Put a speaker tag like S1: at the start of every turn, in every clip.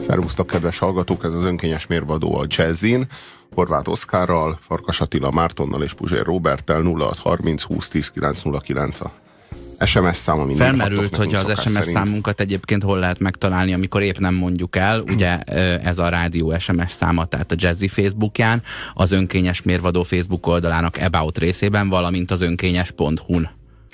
S1: Szervusztok, kedves hallgatók, ez az önkényes mérvadó a Jazzin, Horváth Oszkárral, Farkas Attila Mártonnal és Puzsér Róberttel. 0630 20 10 909 a SMS szám, ami
S2: felmerült, hogy az SMS számunkat egyébként hol lehet megtalálni, amikor épp nem mondjuk el. Ugye ez a rádió SMS száma, tehát a Jazzy Facebookján, az önkényes mérvadó Facebook oldalának About részében, valamint az önkényes.hu-n.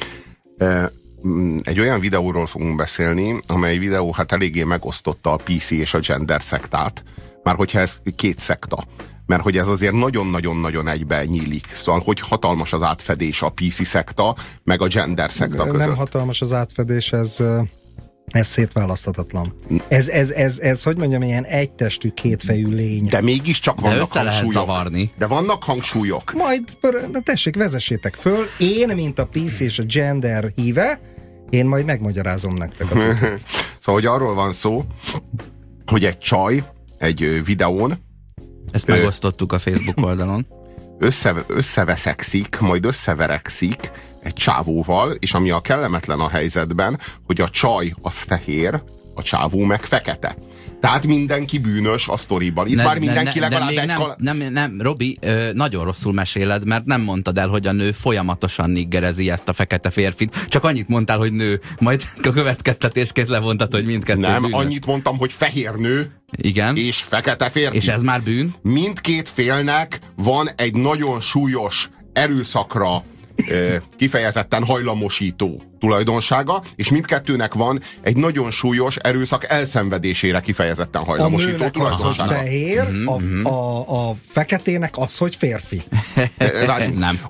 S1: Egy olyan videóról fogunk beszélni, amely videó hát eléggé megosztotta a PC és a gender szektát. Már hogyha ez két szekta. Mert hogy ez azért nagyon-nagyon-nagyon egybe nyílik. Szóval, hogy hatalmas az átfedés a PC szekta, meg a gender szekta között.
S3: Nem hatalmas az átfedés, ez szétválaszthatatlan. Ez, hogy mondjam, ilyen egytestű, kétfejű lény.
S1: De mégiscsak vannak hangsúlyok.
S2: Zavarni.
S1: De vannak hangsúlyok.
S3: Majd, tessék, vezessétek föl. Én, mint a PC és a gender híve, én majd megmagyarázom nektek a tudat.
S1: Szóval, hogy arról van szó, hogy egy csaj egy videón,
S2: ezt megosztottuk a Facebook oldalon,
S1: összeveszekszik, majd összeverekszik egy csávóval, és ami a kellemetlen a helyzetben, hogy a csaj az fehér, a csávó meg fekete. Tehát mindenki bűnös a sztoriban. Itt már mindenki legalább egy...
S2: Nem, Robi, nagyon rosszul meséled, mert nem mondtad el, hogy a nő folyamatosan niggerezi ezt a fekete férfit. Csak annyit mondtál, hogy nő. Majd a következtetésként levontad, hogy mindkettő
S1: nem,
S2: bűnös.
S1: Annyit mondtam, hogy fehér nő,
S2: igen,
S1: és fekete férfi.
S2: És ez már bűn?
S1: Mindkét félnek van egy nagyon súlyos erőszakra kifejezetten hajlamosító tulajdonsága, és mindkettőnek van egy nagyon súlyos erőszak elszenvedésére kifejezetten hajlamosító tulajdonsága.
S3: Az, hogy fehér, a feketének az, hogy férfi.
S1: Nem.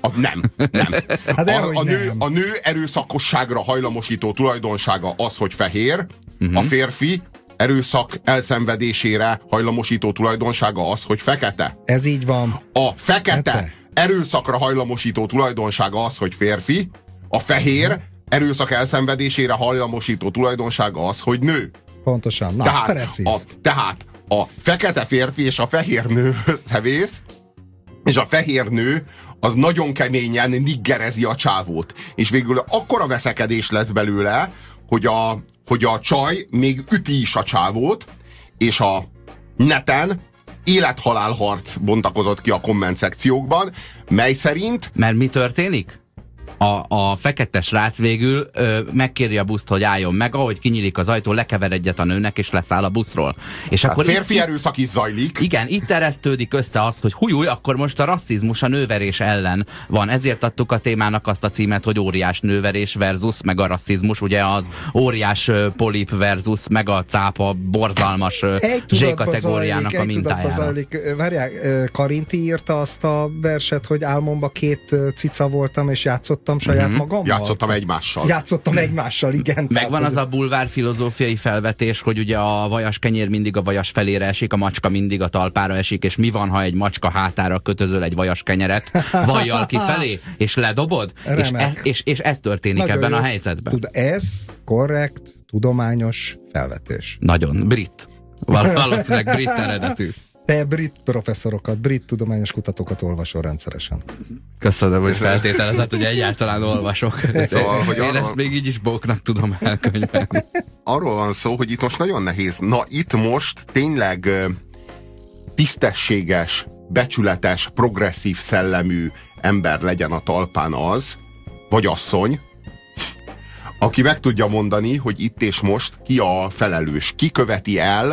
S3: Hát
S1: a nő erőszakosságra hajlamosító tulajdonsága az, hogy fehér, a férfi erőszak elszenvedésére hajlamosító tulajdonsága az, hogy fekete.
S3: Ez így van.
S1: A fekete erőszakra hajlamosító tulajdonsága az, hogy férfi, a fehér erőszak elszenvedésére hajlamosító tulajdonsága az, hogy nő.
S3: Pontosan. Na,
S1: tehát a fekete férfi és a fehér nő összevész, és a fehér nő az nagyon keményen niggerezi a csávót. És végül akkora veszekedés lesz belőle, hogy a csaj még üti is a csávót, és a neten élethalál harc bontakozott ki a komment szekciókban, mely szerint...
S2: Mert mi történik? A fekete srác végül megkéri a buszt, hogy álljon meg, ahogy kinyílik az ajtó, lekever egyet a nőnek, és leszáll a buszról. És
S1: hát
S2: akkor
S1: férfi erőszak is zajlik.
S2: Igen, itt eresztődik össze az, hogy hújúj, akkor most a rasszizmus a nőverés ellen van. Ezért adtuk a témának azt a címet, hogy óriás nőverés versus meg a rasszizmus, ugye az óriás polip versus meg a cápa borzalmas Z-kategóriának a mintájára.
S3: Várjál, Karinti írta azt a verset, hogy álmomba két cica voltam, és játszottam saját magammal. Játszottam egymással, igen.
S2: Megvan az a bulvár filozófiai felvetés, hogy ugye a vajas kenyér mindig a vajas felére esik, a macska mindig a talpára esik, és mi van, ha egy macska hátára kötözöl egy vajas kenyeret vajjal kifelé, és ledobod? És ez történik nagyon ebben a helyzetben.
S3: Ez korrekt, tudományos felvetés.
S2: Nagyon. Brit. Valószínűleg brit eredetű.
S3: Te brit professzorokat, brit tudományos kutatókat olvasol rendszeresen.
S2: Köszönöm, hogy feltételezett, hogy egyáltalán olvasok. Szóval, hogy én ezt még így is bóknak tudom elkönyvelni.
S1: Arról van szó, hogy itt most nagyon nehéz. Na, itt most tényleg tisztességes, becsületes, progresszív szellemű ember legyen a talpán az, vagy asszony, aki meg tudja mondani, hogy itt és most ki a felelős, ki követi el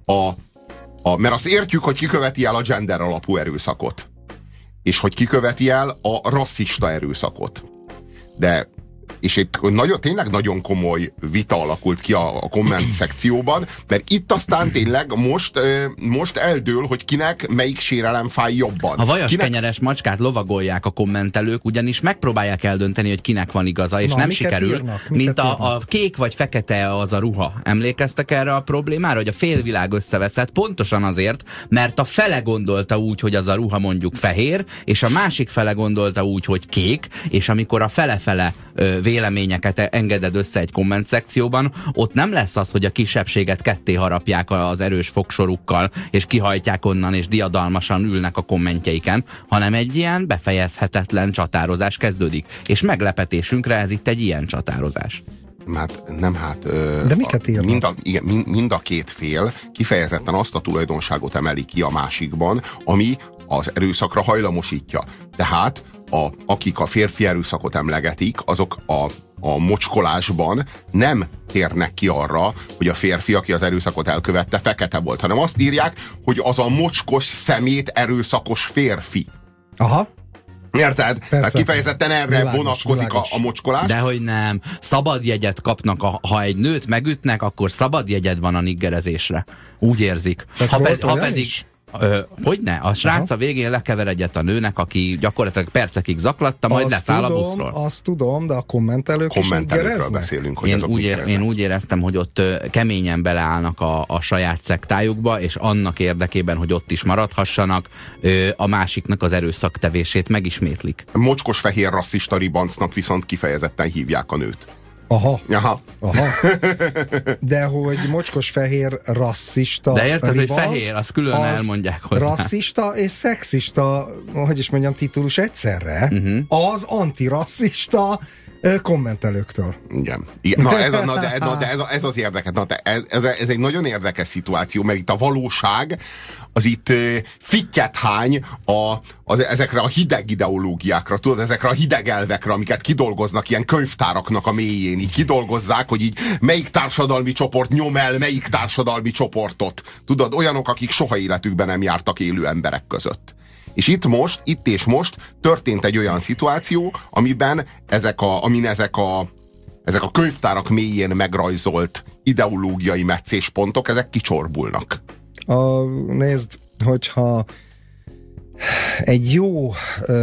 S1: mert azt értjük, hogy ki követi el a gender alapú erőszakot. És hogy ki követi el a rasszista erőszakot. És itt tényleg nagyon komoly vita alakult ki a komment szekcióban, mert itt aztán tényleg most eldől, hogy kinek melyik sérelem fáj jobban.
S2: A vajas kenyeres macskát lovagolják a kommentelők, ugyanis megpróbálják eldönteni, hogy kinek van igaza, és nem sikerül. Mint a kék vagy fekete az a ruha. Emlékeztek erre a problémára, hogy a félvilág összeveszett pontosan azért, mert a fele gondolta úgy, hogy az a ruha mondjuk fehér, és a másik fele gondolta úgy, hogy kék, és amikor a fele-fele véleményeket engeded össze egy komment szekcióban, ott nem lesz az, hogy a kisebbséget ketté harapják az erős fogsorukkal, és kihajtják onnan, és diadalmasan ülnek a kommentjeiken, hanem egy ilyen befejezhetetlen csatározás kezdődik. És meglepetésünkre ez itt egy ilyen csatározás.
S3: De miket írnak?
S1: Mind a két fél kifejezetten azt a tulajdonságot emeli ki a másikban, ami az erőszakra hajlamosítja. Tehát akik a férfi erőszakot emlegetik, azok a mocskolásban nem térnek ki arra, hogy a férfi, aki az erőszakot elkövette, fekete volt, hanem azt írják, hogy az a mocskos szemét erőszakos férfi.
S3: Aha.
S1: Érted? Tehát kifejezetten erre vonatkozik a mocskolás.
S2: Dehogy nem. Szabad jegyet kapnak, ha egy nőt megütnek, akkor szabad jegyed van a niggerezésre. Úgy érzik. Ha pedig... Hogyne? A srác a végén lekever egyet a nőnek, aki gyakorlatilag percekig zaklatta, majd leszáll a buszról.
S3: Azt tudom, de a kommentelők is
S1: beszélünk, hogy
S2: én úgy éreztem, hogy ott keményen beleállnak a saját szektájukba, és annak érdekében, hogy ott is maradhassanak, a másiknak az erőszaktevését megismétlik.
S1: Mocskos fehér rasszista ribancnak viszont kifejezetten hívják a nőt.
S3: Aha. De hogy mocskos fehér rasszista.
S2: De érted, hogy fehér, azt külön elmondják hozzá.
S3: Rasszista és szexista, hogy is mondjam, titulus egyszerre, az antirasszista kommentelőktől.
S1: Igen. Ez az érdekes. Ez egy nagyon érdekes szituáció, mert itt a valóság az itt fittyet hány ezekre a hideg ideológiákra, tudod, ezekre a hideg elvekre, amiket kidolgoznak ilyen könyvtáraknak a mélyén, így kidolgozzák, hogy így melyik társadalmi csoport nyom el melyik társadalmi csoportot. Tudod, olyanok, akik soha életükben nem jártak élő emberek között. És itt és most történt egy olyan szituáció, amiben ezek a könyvtárak mélyén megrajzolt ideológiai meccéspontok, ezek kicsorbulnak.
S3: Nézd, hogyha egy jó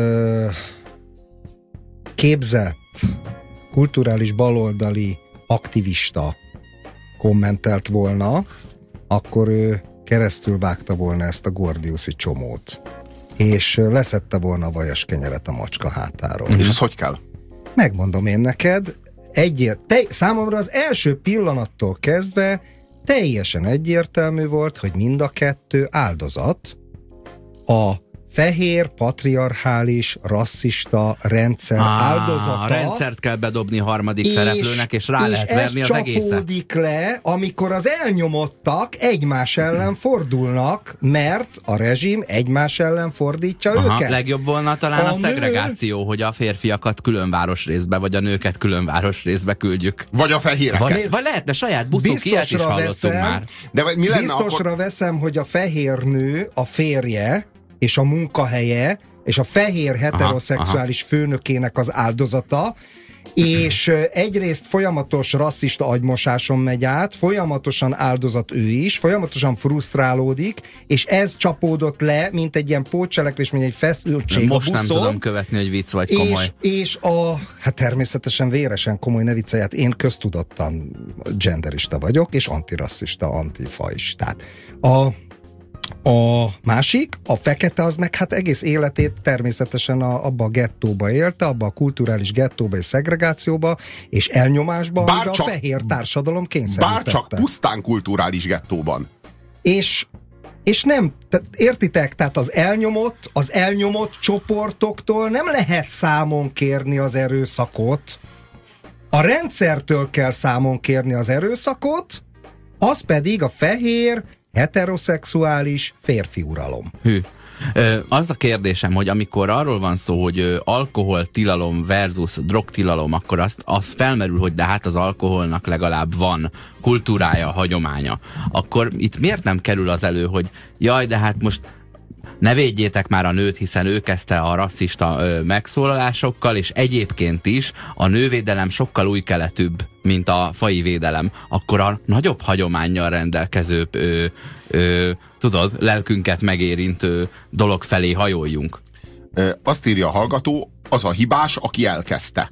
S3: képzett, kulturális baloldali aktivista kommentelt volna, akkor ő keresztül vágta volna ezt a gordiuszi csomót. És leszette volna a vajas kenyeret a macska hátáról.
S1: És ez hogy kell?
S3: Megmondom én neked, számomra az első pillanattól kezdve teljesen egyértelmű volt, hogy mind a kettő áldozat a fehér, patriarchális, rasszista rendszer áldozata.
S2: A rendszert kell bedobni harmadik szereplőnek, és rá lehet verni az egészet. És ez
S3: csapódik le, amikor az elnyomottak egymás ellen fordulnak, mert a rezsim egymás ellen fordítja őket.
S2: Legjobb volna talán a szegregáció, hogy a férfiakat külön városrészbe, vagy a nőket külön városrészbe küldjük.
S1: Vagy a fehéreket.
S2: Vagy lehetne saját buszok, ilyet is hallottunk már.
S3: De mi lenne biztosra veszem, hogy a fehér nő a férje, és a munkahelye, és a fehér heteroszexuális főnökének az áldozata, és egyrészt folyamatos rasszista agymosáson megy át, folyamatosan áldozat ő is, folyamatosan frusztrálódik, és ez csapódott le, mint egy ilyen pótcselekvés, mint egy feszültség
S2: most
S3: a buszon.
S2: Nem tudom követni, hogy vicc vagy komoly.
S3: És hát természetesen véresen komoly, ne viccelját, én köztudottan genderista vagyok, és antirasszista, antifaistát. A másik, a fekete, az meg hát egész életét természetesen abba a gettóba élte, abba a kulturális gettóba és szegregációba, és elnyomásba, amiben a fehér társadalom kényszerítette.
S1: Bárcsak pusztán kulturális gettóban.
S3: És nem, értitek, tehát az elnyomott csoportoktól nem lehet számon kérni az erőszakot, a rendszertől kell számon kérni az erőszakot, az pedig a fehér, heteroszexuális férfi uralom.
S2: Az a kérdésem, hogy amikor arról van szó, hogy alkoholtilalom versus drogtilalom, akkor az felmerül, hogy de hát az alkoholnak legalább van kultúrája, hagyománya. Akkor itt miért nem kerül az elő, hogy jaj, de hát most ne védjétek már a nőt, hiszen ő kezdte a rasszista megszólalásokkal, és egyébként is a nővédelem sokkal új keletűbb, mint a faji védelem. Akkor a nagyobb hagyománnyal rendelkező, tudod, lelkünket megérintő dolog felé hajoljunk.
S1: Azt írja a hallgató, az a hibás, aki elkezdte.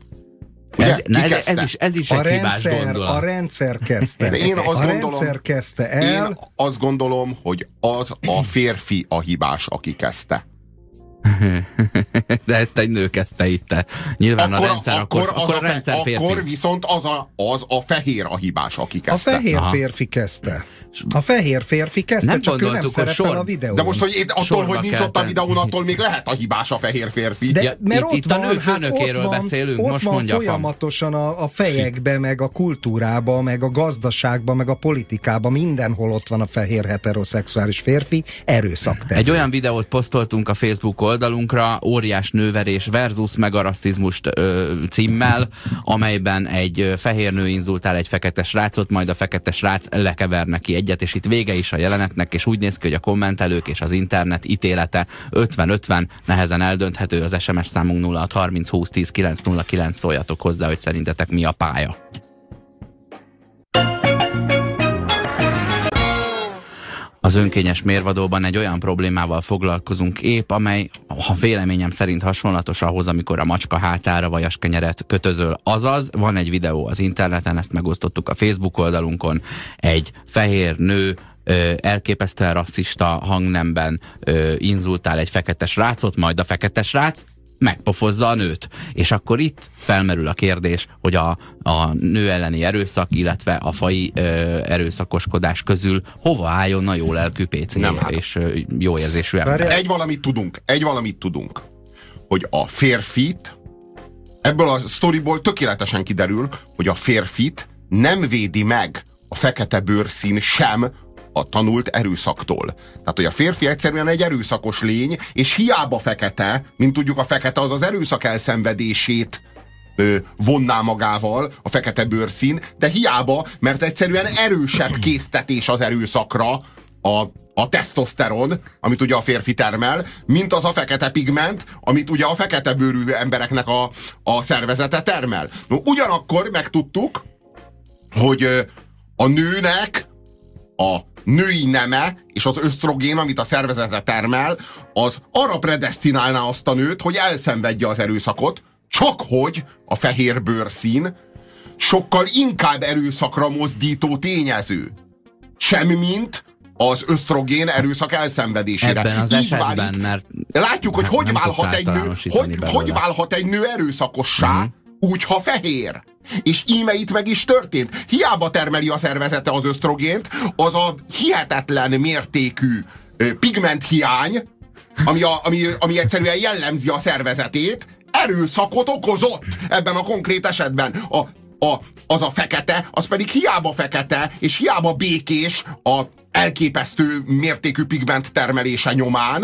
S2: Ez is egy hibás gondolat.
S3: A rendszer kezdte.
S1: De én
S3: azt
S1: gondolom, hogy az a férfi a hibás, aki kezdte.
S2: De ezt egy nő kezdte itt. Nyilván akkor, a rendszer akkor a rendszer férfi.
S1: Akkor viszont az a fehér a hibás, aki kezdte.
S3: A fehér férfi kezdte. A fehér férfi kezdte, nem csak ő nem szerepel a videón.
S1: De most, hogy attól, hogy nincs ott a videón, attól még lehet a hibás a fehér férfi.
S3: De, mert
S2: itt a nő főnökéről beszélünk,
S3: ott
S2: most
S3: van
S2: mondja
S3: folyamatosan a fejekbe, meg a kultúrába, meg a gazdaságba, meg a politikába, mindenhol ott van a fehér heteroszexuális férfi erőszaktevő.
S2: Egy olyan videót posztoltunk a Facebook oldalunkra, óriás nőverés versus megarasszizmust címmel, amelyben egy fehér nő inzultál egy fekete srácot, majd a fekete srác lekever neki egyet, és itt vége is a jelenetnek, és úgy néz ki, hogy a kommentelők és az internet ítélete 50-50, nehezen eldönthető. Az SMS számunk 0630 20 10 909, szóljatok hozzá, hogy szerintetek mi a pálya. Az önkényes mérvadóban egy olyan problémával foglalkozunk épp, amely, ha véleményem szerint hasonlatos ahhoz, amikor a macska hátára vajaskenyeret kötözöl. Azaz, van egy videó az interneten, ezt megosztottuk a Facebook oldalunkon, egy fehér nő elképesztően rasszista hangnemben inzultál egy fekete srácot, majd a fekete srác megpofozza a nőt. És akkor itt felmerül a kérdés, hogy a nő elleni erőszak, illetve a faji erőszakoskodás közül hova álljon a jó lelkű PC és jó érzésű ember.
S1: Egy valamit tudunk, hogy a férfit, ebből a sztoriból tökéletesen kiderül, hogy a férfit nem védi meg a fekete bőrszín sem a tanult erőszaktól. Tehát, hogy a férfi egyszerűen egy erőszakos lény, és hiába fekete, mint tudjuk, a fekete az az elszenvedését vonná magával, a fekete bőrszín, de hiába, mert egyszerűen erősebb késztetés az erőszakra a tesztoszteron, amit ugye a férfi termel, mint az a fekete pigment, amit ugye a fekete bőrű embereknek a szervezete termel. No, ugyanakkor megtudtuk, hogy a nőnek a női neme és az ösztrogén, amit a szervezete termel, az arra predesztinálná azt a nőt, hogy elszenvedje az erőszakot, csak hogy a fehér bőrszín sokkal inkább erőszakra mozdító tényező. Mint az ösztrogén erőszak elszenvedésére.
S2: Ebben az esetben, mert
S1: látjuk, hogy hogy válhat egy nő erőszakossá, úgy, ha fehér. És íme itt meg is történt. Hiába termeli a szervezete az ösztrogént, az a hihetetlen mértékű pigmenthiány, ami egyszerűen jellemzi a szervezetét, erőszakot okozott ebben a konkrét esetben. Az a fekete, az pedig hiába fekete, és hiába békés a elképesztő mértékű pigment termelése nyomán,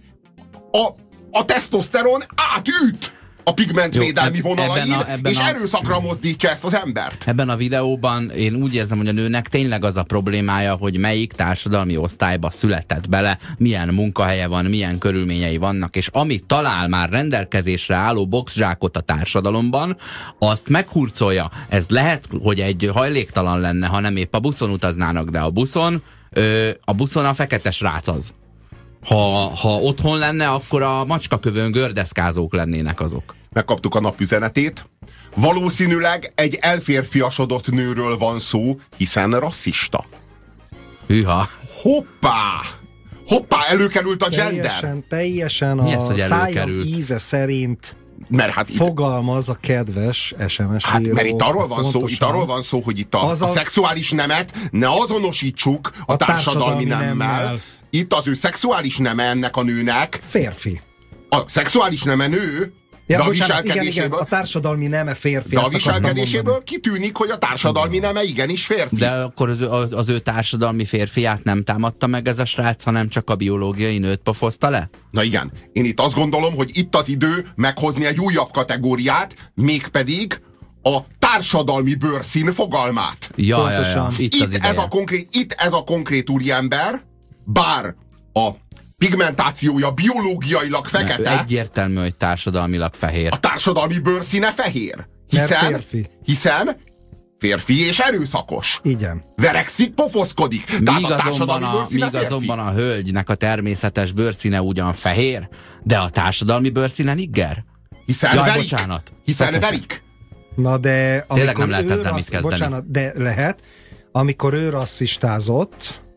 S1: a tesztoszteron átüt a pigmentvédelmi vonalain, és erőszakra mozdítja ezt az embert.
S2: Ebben a videóban én úgy érzem, hogy a nőnek tényleg az a problémája, hogy melyik társadalmi osztályba született bele, milyen munkahelye van, milyen körülményei vannak, és amit talál már rendelkezésre álló boxzsákot a társadalomban, azt meghurcolja. Ez lehet, hogy egy hajléktalan lenne, ha nem épp a buszon utaznának, de a buszon a fekete srác az. Ha otthon lenne, akkor a macskakövön gördeszkázók lennének azok.
S1: Megkaptuk a napüzenetét. Valószínűleg egy elférfiasodott nőről van szó, hiszen rasszista.
S2: Hűha.
S1: Hoppá, előkerült a gender.
S3: Teljesen a szájam íze szerint fogalmaz a kedves SMS író.
S1: Mert itt arról van szó, hogy itt a szexuális nemet ne azonosítsuk a társadalmi nemmel. Itt az ő szexuális neme ennek a nőnek.
S3: Férfi.
S1: A szexuális neme nő, de a viselkedéséből...
S3: Igen, a társadalmi neme férfi.
S1: De a viselkedéséből kitűnik, hogy a társadalmi neme igenis férfi.
S2: De akkor az ő társadalmi férfiát nem támadta meg ez a srác, hanem csak a biológiai nőt pofozta le?
S1: Na igen. Én itt azt gondolom, hogy itt az idő meghozni egy újabb kategóriát, mégpedig a társadalmi bőrszín fogalmát.
S2: Ja. Itt
S1: ez a konkrét úriember, bár a pigmentációja biológiailag fekete.
S2: Egyértelmű, hogy társadalmilag fehér.
S1: A társadalmi bőrszíne fehér. Hiszen férfi és erőszakos.
S3: Igen.
S1: Verekszik, pofoszkodik.
S2: Míg azonban a hölgynek a természetes bőrszíne ugyan fehér, de a társadalmi bőrszíne nigger.
S1: Hiszen verik.
S3: Na de
S2: tényleg nem lehet ezzel mit kezdeni.
S3: Bocsánat, de lehet. Amikor ő rasszistázott,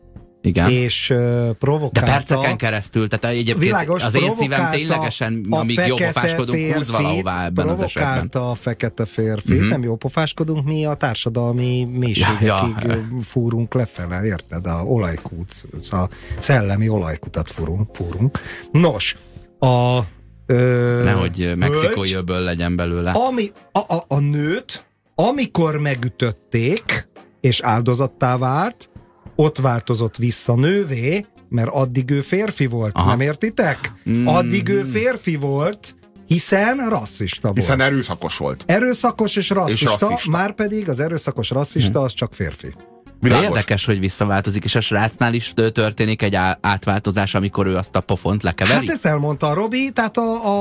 S2: Igen.
S3: És provokálta...
S2: De perceken keresztül, tehát egyébként világos, az én szívem ténylegesen, amíg jópofáskodunk, húz valahová ebben az esetben.
S3: Provokálta a fekete férfit, nem jópofáskodunk, mi a társadalmi mélységekig fúrunk lefele, érted? A olajkút, a szellemi olajkutat fúrunk. Nos,
S2: nehogy mexikói öböl legyen belőle.
S3: A nőt, amikor megütötték, és áldozattá vált, ott változott vissza nővé, mert addig ő férfi volt, nem értitek? Addig ő férfi volt, hiszen rasszista volt.
S1: Hiszen erőszakos volt.
S3: Erőszakos és rasszista, márpedig az erőszakos rasszista az csak férfi.
S2: Érdekes, hogy visszaváltozik, és a srácnál is történik egy átváltozás, amikor ő azt a pofont lekeveri?
S3: Hát ezt elmondta a Robi, tehát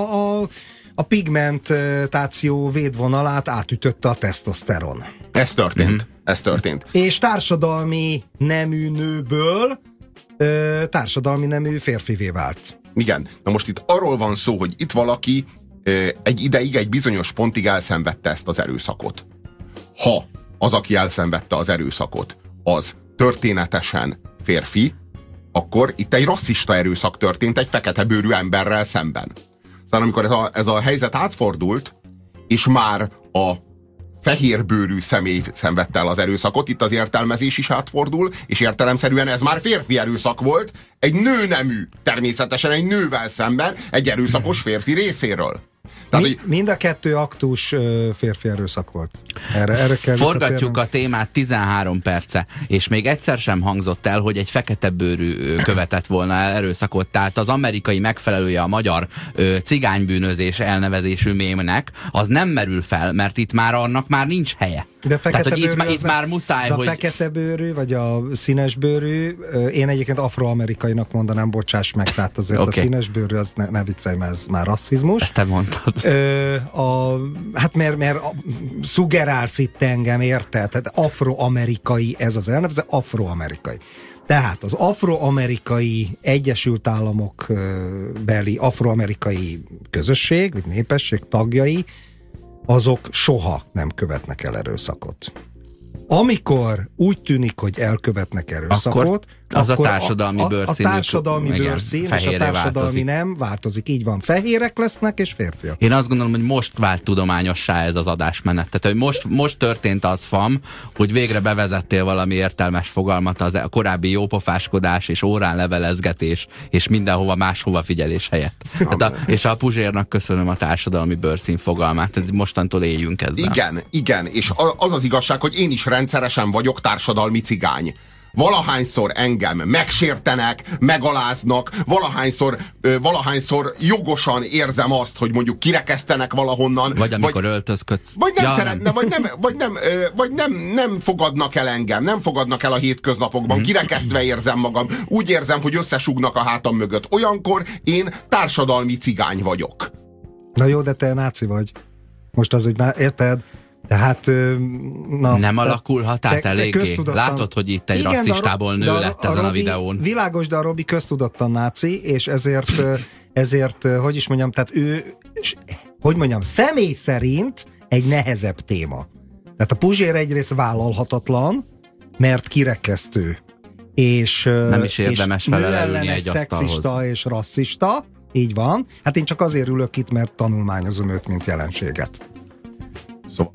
S3: a pigmentáció védvonalát átütötte a tesztoszteron.
S1: Ez történt. Ez történt.
S3: És társadalmi nemű nőből társadalmi nemű férfivé vált.
S1: Igen. Na most itt arról van szó, hogy itt valaki egy ideig, egy bizonyos pontig elszenvedte ezt az erőszakot. Ha az, aki elszenvedte az erőszakot, az történetesen férfi, akkor itt egy rasszista erőszak történt egy feketebőrű emberrel szemben. Aztán amikor ez a helyzet átfordult, és már a fehérbőrű személy szenvedte el az erőszakot, itt az értelmezés is átfordul, és értelemszerűen ez már férfi erőszak volt, egy nőnemű, természetesen egy nővel szemben, egy erőszakos férfi részéről. Tehát,
S3: mind a kettő aktus férfi erőszak volt. Erre kell
S2: forgatjuk a témát 13 perce, és még egyszer sem hangzott el, hogy egy fekete bőrű követett volna el erőszakot. Tehát az amerikai megfelelője a magyar cigánybűnözés elnevezésű mémnek, az nem merül fel, mert itt már annak már nincs helye.
S3: De
S2: tehát, hogy itt már muszáj,
S3: hogy... a fekete bőrű, vagy a színes bőrű, én egyébként afroamerikainak mondanám, bocsáss meg, tehát azért a színes bőrű, az ne viccelj, mert ez már rasszizmus.
S2: Ezt te mondtad.
S3: Hát mert szuggerálsz itt engem, érted? Tehát afroamerikai, ez az elnevező, afroamerikai. Tehát az afroamerikai Egyesült Államok beli afroamerikai közösség, vagy népesség tagjai, azok soha nem követnek el erőszakot. Amikor úgy tűnik, hogy elkövetnek erőszakot,
S2: az a társadalmi bőrszín.
S3: A társadalmi bőrszín és a társadalmi nem változik. Így van, fehérek lesznek és férfiak.
S2: Én azt gondolom, hogy most vált tudományossá ez az adásmenet. Tehát, hogy most történt az, FAM, hogy végre bevezettél valami értelmes fogalmat a korábbi jópofáskodás és órán levelezgetés és mindenhova máshova figyelés helyett. És a Puzsérnak köszönöm a társadalmi bőrszín fogalmát. Mostantól éljünk ezzel.
S1: Igen. És az az igazság, hogy én is rendszeresen vagyok társadalmi cigány. Valahányszor engem megsértenek, megaláznak, valahányszor jogosan érzem azt, hogy mondjuk kirekesztenek valahonnan.
S2: Vagy amikor öltözködsz.
S1: Vagy nem szeretne, vagy nem fogadnak el engem, nem fogadnak el a hétköznapokban, kirekesztve érzem magam, úgy érzem, hogy összesúgnak a hátam mögött. Olyankor én társadalmi cigány vagyok.
S3: Na jó, de te náci vagy. Most az egy, érted? Tehát,
S2: nem alakulhat át eléggé. Látod, hogy itt egy rasszistából nő lett ezen a videón.
S3: Világos, de a Robi köztudottan náci, és ezért, hogy is mondjam, tehát ő, hogy mondjam, személy szerint egy nehezebb téma. Tehát a Puzsér egyrészt vállalhatatlan, mert kirekesztő. És
S2: nem is érdemes felelőni egy
S3: szexista és rasszista, így van. Hát én csak azért ülök itt, mert tanulmányozom őt, mint jelenséget.
S1: Szóval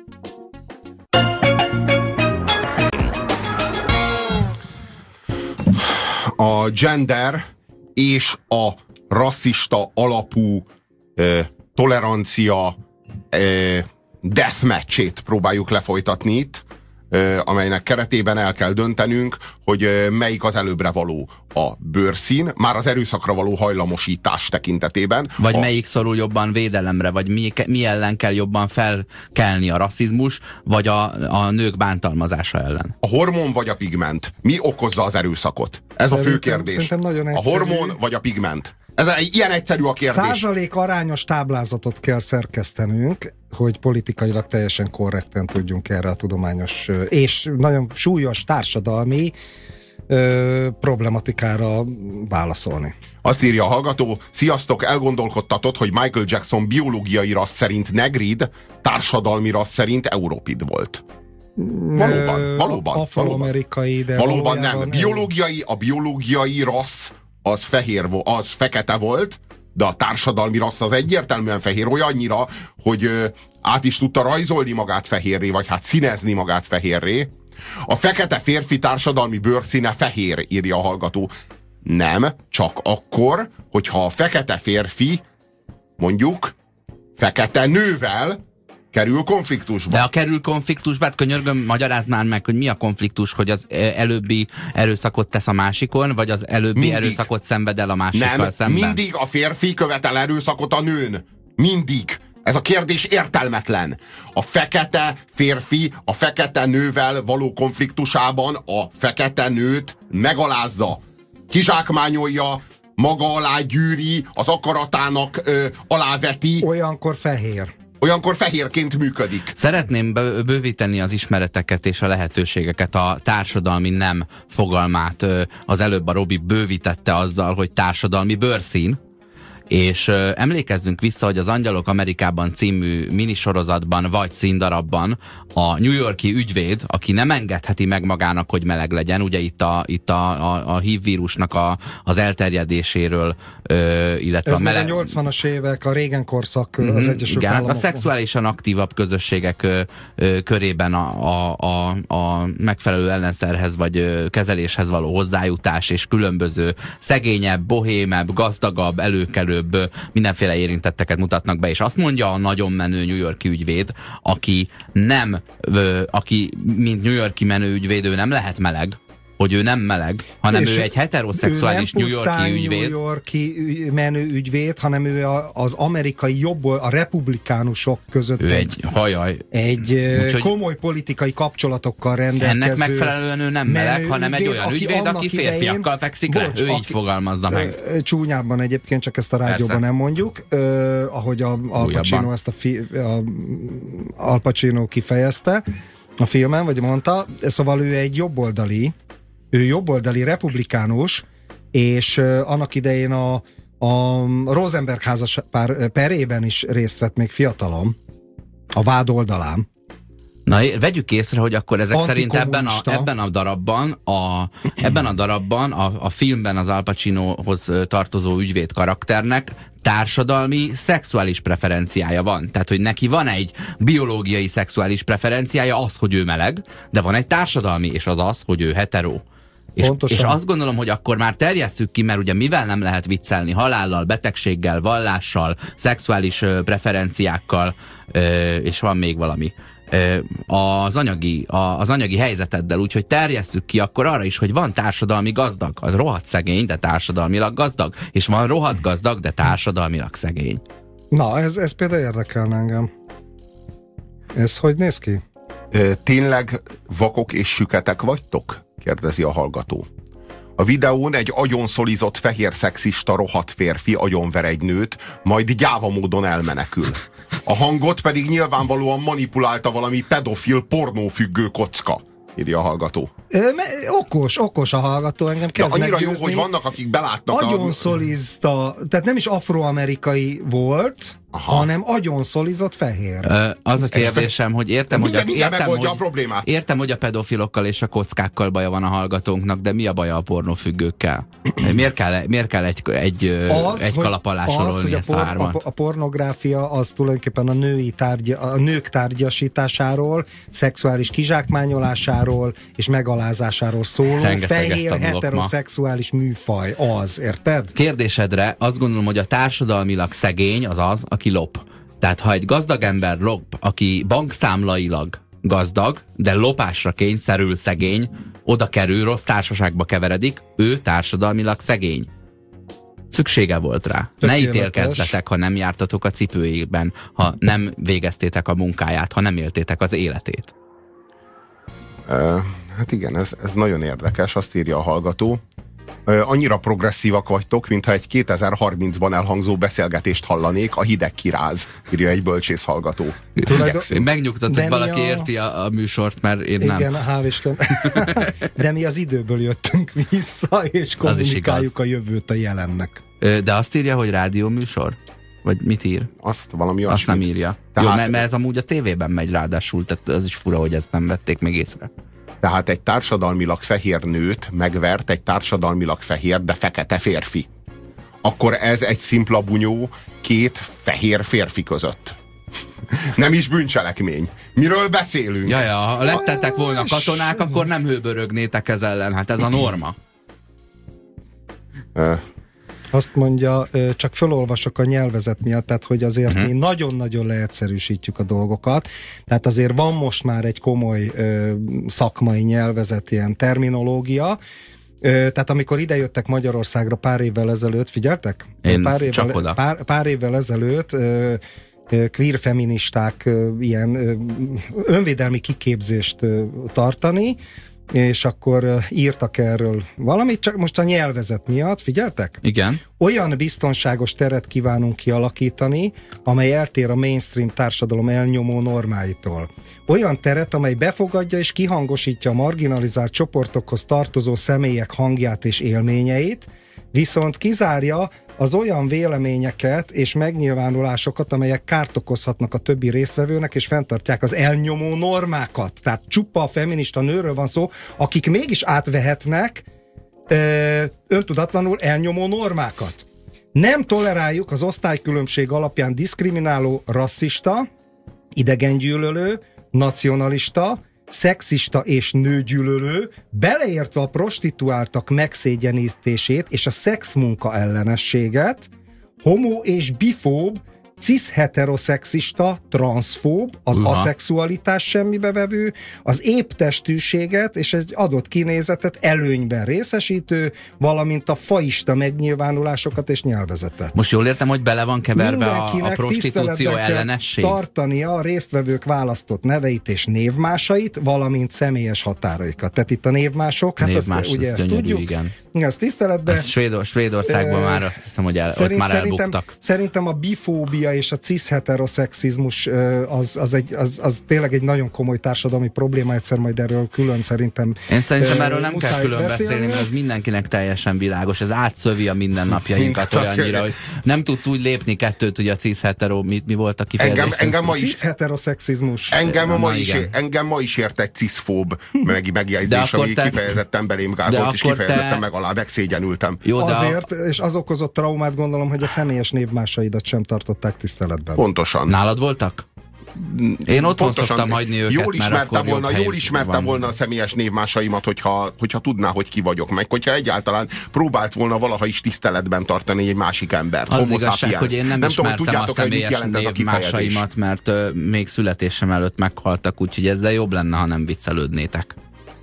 S1: a gender és a rasszista alapú tolerancia deathmatch-ét próbáljuk lefolytatni itt, amelynek keretében el kell döntenünk, hogy melyik az előbbre való, a bőrszín, már az erőszakra való hajlamosítás tekintetében.
S2: Vagy melyik szorul jobban védelemre, vagy mi ellen kell jobban felkelni, a rasszizmus, vagy a nők bántalmazása ellen.
S1: A hormon vagy a pigment? Mi okozza az erőszakot? Ez a fő kérdés. A hormon vagy a pigment? Ez ilyen egyszerű a kérdés.
S3: Százalék arányos táblázatot kell szerkesztenünk, hogy politikailag teljesen korrekten tudjunk erre a tudományos és nagyon súlyos társadalmi problematikára válaszolni.
S1: Azt írja a hallgató: sziasztok, elgondolkodtatott, hogy Michael Jackson biológiai rassz szerint negrid, társadalmi rassz szerint európid volt. Valóban.
S3: Afroamerikai, de
S1: valóban nem. A biológiai rassz az az fekete volt, de a társadalmi rassz az egyértelműen fehér, olyannyira, hogy át is tudta rajzolni magát fehérré, vagy hát színezni magát fehérré. A fekete férfi társadalmi bőrszíne fehér, írja a hallgató. Nem, csak akkor, hogyha a fekete férfi, mondjuk, fekete nővel kerül konfliktusba.
S2: De a kerül konfliktusba, hát könyörgöm, magyarázd már meg, hogy mi a konfliktus, hogy az előbbi erőszakot tesz a másikon, vagy az előbbi erőszakot szenved el a másikkal szemben?
S1: Mindig a férfi követel erőszakot a nőn. Mindig. Ez a kérdés értelmetlen. A fekete férfi a fekete nővel való konfliktusában a fekete nőt megalázza, kizsákmányolja, maga alá gyűri, az akaratának aláveti. Olyankor fehérként működik.
S2: Szeretném bővíteni az ismereteket és a lehetőségeket. A társadalmi nem fogalmát az előbb a Robi bővítette azzal, hogy társadalmi bőrszín. És emlékezzünk vissza, hogy az Angyalok Amerikában című minisorozatban vagy színdarabban a New York-i ügyvéd, aki nem engedheti meg magának, hogy meleg legyen, ugye itt a HIV vírusnak az elterjedéséről, illetve
S3: ez
S2: a meleg...
S3: Ez a 80-as évek, a Reagan korszak az Egyesült Államokban.
S2: A szexuálisan aktívabb közösségek körében a megfelelő ellenszerhez vagy kezeléshez való hozzájutás és különböző szegényebb, bohémebb, gazdagabb, előkelőbb mindenféle érintetteket mutatnak be, és azt mondja a nagyon menő New York-i ügyvéd, aki mint New York-i menő ügyvéd, ő nem lehet meleg, hogy ő nem meleg, hanem ő egy heteroszexuális New York-i ügyvéd.
S3: New York-i menő ügyvéd, hanem ő az amerikai a republikánusok között egy komoly politikai kapcsolatokkal rendelkező.
S2: Ennek megfelelően ő nem meleg, hanem egy olyan ügyvéd, aki férfiakkal fekszik le. Ő így fogalmazza meg.
S3: Csúnyában egyébként, csak ezt a rádióban nem mondjuk, ahogy Al Pacino ezt Al Pacino kifejezte a filmen, vagy mondta. Szóval ő egy jobboldali republikánus, és annak idején a Rosenberg házas perében is részt vett még fiatalom, a vád oldalán.
S2: Na, vegyük észre, hogy akkor ezek szerint ebben a darabban a filmben az Al Pacinohoz tartozó ügyvéd karakternek társadalmi szexuális preferenciája van. Tehát, hogy neki van egy biológiai szexuális preferenciája, az, hogy ő meleg, de van egy társadalmi, és az, hogy ő hetero. És azt gondolom, hogy akkor már terjesszük ki, mert ugye mivel nem lehet viccelni? Halállal, betegséggel, vallással, szexuális preferenciákkal, és van még valami. Az anyagi helyzeteddel, úgyhogy terjesszük ki akkor arra is, hogy van társadalmi gazdag, az rohadt szegény, de társadalmilag gazdag, és van rohadt gazdag, de társadalmilag szegény.
S3: Na, ez például érdekelne engem. Ez hogy néz ki?
S1: Tényleg vakok és süketek vagytok? Kérdezi a hallgató. A videón egy agyonszolizott fehér szexista rohadt férfi agyonver egy nőt, majd gyáva módon elmenekül. A hangot pedig nyilvánvalóan manipulálta valami pedofil pornófüggő kocka, írja a hallgató.
S3: Okos a hallgató, engem kezd
S1: annyira
S3: meggyőzni.
S1: Jó, hogy vannak, akik belátnak.
S3: Agyonszolizta, tehát nem is afroamerikai volt, hanem agyonszolizott fehér.
S2: Az a kérdésem, hogy értem, hogy a pedofilokkal és a kockákkal baja van a hallgatónknak, de mi a baja a pornófüggőkkel? Miért kell egy kalap alá sorolni ezt a hármat?
S3: A pornográfia az tulajdonképpen a nők tárgyasításáról, szexuális kizsákmányolásáról és megalázásáról szóló fehér heteroszexuális műfaj az, érted?
S2: Kérdésedre azt gondolom, hogy a társadalmilag szegény az, aki lop. Tehát ha egy gazdag ember lop, aki bankszámlailag gazdag, de lopásra kényszerül szegény, oda kerül, rossz társaságba keveredik, ő társadalmilag szegény. Szüksége volt rá. Ne ítélkezzetek, ha nem jártatok a cipőjében, ha nem végeztétek a munkáját, ha nem éltétek az életét.
S1: Hát igen, ez nagyon érdekes, azt írja a hallgató. Annyira progresszívak vagytok, mintha egy 2030-ban elhangzó beszélgetést hallanék, a hideg kiráz, írja egy bölcsész hallgató.
S2: Megnyugtat, hogy valaki érti a műsort, mert én nem.
S3: Igen, hál' Isten. De mi az időből jöttünk vissza, és kommunikáljuk a jövőt a jelennek.
S2: De azt írja, hogy rádióműsor? Vagy mit ír?
S1: Azt valami
S2: azt nem írja. Tehát... Jó, mert ez amúgy a tévében megy ráadásul, tehát ez is fura, hogy ezt nem vették még észre.
S1: Tehát egy társadalmilag fehér nőt megvert egy társadalmilag fehér, de fekete férfi. Akkor ez egy szimpla bunyó két fehér férfi között. Nem is bűncselekmény. Miről beszélünk?
S2: Ja, ha lettetek volna katonák, akkor nem hőbörögnétek ez ellen. Hát ez a norma.
S3: Azt mondja, csak felolvasok a nyelvezet miatt, tehát hogy azért mi nagyon-nagyon leegyszerűsítjük a dolgokat. Tehát azért van most már egy komoly szakmai nyelvezet, ilyen terminológia. Tehát amikor idejöttek Magyarországra pár évvel ezelőtt, figyeltek? Pár évvel ezelőtt queer feministák ilyen önvédelmi kiképzést tartani, és akkor írtak erről valamit, csak most a nyelvezet miatt, figyeltek?
S2: Igen.
S3: Olyan biztonságos teret kívánunk kialakítani, amely eltér a mainstream társadalom elnyomó normáitól. Olyan teret, amely befogadja és kihangosítja a marginalizált csoportokhoz tartozó személyek hangját és élményeit, viszont kizárja az olyan véleményeket és megnyilvánulásokat, amelyek kárt okozhatnak a többi résztvevőnek, és fenntartják az elnyomó normákat. Tehát csupa a feminista nőről van szó, akik mégis átvehetnek öntudatlanul elnyomó normákat. Nem toleráljuk az osztálykülönbség alapján diszkrimináló, rasszista, idegengyűlölő, nacionalista, szexista és nőgyűlölő, beleértve a prostituáltak megszégyenítését és a szexmunka ellenességet, homo és bifób, cis-heteroszexista, transzfób, az aszexualitás semmibevevő, az éptestűséget és egy adott kinézetet előnyben részesítő, valamint a faista megnyilvánulásokat és nyelvezetet.
S2: Most jól értem, hogy bele van keverve a prostitúció ellenesség?
S3: Tartania a résztvevők választott neveit és névmásait, valamint személyes határaikat. Tehát itt a névmások, hát
S2: névmás,
S3: ugye ezt tudjuk.
S2: Igen.
S3: Ezt tiszteletben.
S2: Ez Svédországban már azt hiszem, hogy ott már elbuktak.
S3: Szerintem a bifóbia és a cis-heteroszexizmus az tényleg egy nagyon komoly társadalmi probléma, egyszer majd erről külön szerintem.
S2: Én szerintem erről nem kell külön beszélni, mert ez mindenkinek teljesen világos. Ez átszövi a mindennapjainkat olyannyira, hogy nem tudsz úgy lépni kettőt, ugye a cis-hetero, mi volt a kifejezés?
S1: Engem ma is.
S3: Cis-heteroszexizmus.
S1: Engem ma is ért egy cis-fób megjegyzés, ami kifejezetten belém gázolt, és kifejezetten meg alá megszégyenültem.
S3: Azért, és az okozott traumát, gondolom, hogy a személyes névmásaidat sem tartották tiszteletben.
S1: Pontosan.
S2: Nálad voltak? Én otthon szoktam hagyni őket,
S1: jól ismertem volna a személyes névmásaimat, hogyha tudná, hogy ki vagyok, meg hogyha egyáltalán próbált volna valaha is tiszteletben tartani egy másik embert.
S2: Az igazság, hogy én nem ismertem a személyes névmásaimat, mert még születésem előtt meghaltak, úgyhogy ezzel jobb lenne, ha nem viccelődnétek.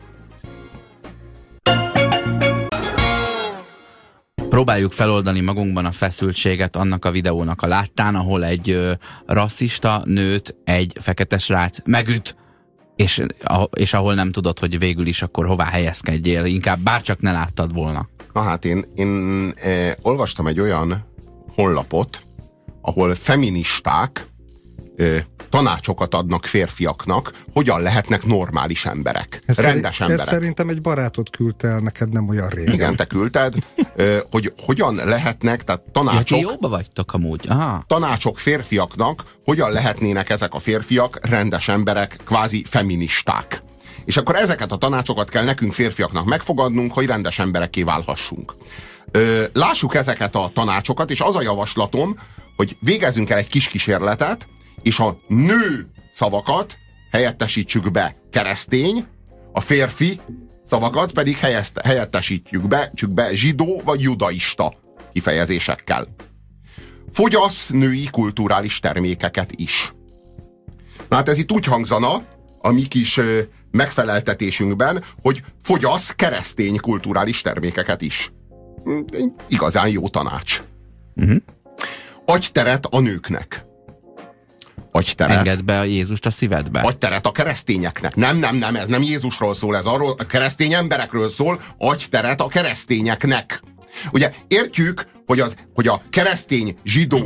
S2: Próbáljuk feloldani magunkban a feszültséget annak a videónak a láttán, ahol egy rasszista nőt egy fekete srác megüt, és ahol nem tudod, hogy végül is akkor hová helyezkedjél, inkább bárcsak ne láttad volna.
S1: Na hát én olvastam egy olyan honlapot, ahol feministák tanácsokat adnak férfiaknak, hogyan lehetnek normális emberek, rendes emberek.
S3: Ez szerintem egy barátod küldte el neked nem olyan régen.
S1: Igen, te küldted, hogy hogyan lehetnek, tehát tanácsok...
S2: Ja, jóba vagytok amúgy. Aha.
S1: Tanácsok férfiaknak, hogyan lehetnének ezek a férfiak rendes emberek, kvázi feministák. És akkor ezeket a tanácsokat kell nekünk férfiaknak megfogadnunk, hogy rendes emberekké válhassunk. Lássuk ezeket a tanácsokat, és az a javaslatom, hogy végezzünk el egy kis kísérletet, és a nő szavakat helyettesítsük be keresztény, a férfi szavakat pedig helyettesítjük be zsidó vagy judaista kifejezésekkel. Fogyasz női kulturális termékeket is. Na hát ez itt úgy hangzana a mi kis megfeleltetésünkben, hogy fogyasz keresztény kulturális termékeket is. Igazán jó tanács. Adj teret a nőknek.
S2: Engedd be a Jézust a szívedbe.
S1: Adj teret a keresztényeknek. Nem, ez nem Jézusról szól, ez arról a keresztény emberekről szól, adj teret a keresztényeknek. Ugye értjük, hogy a keresztény zsidó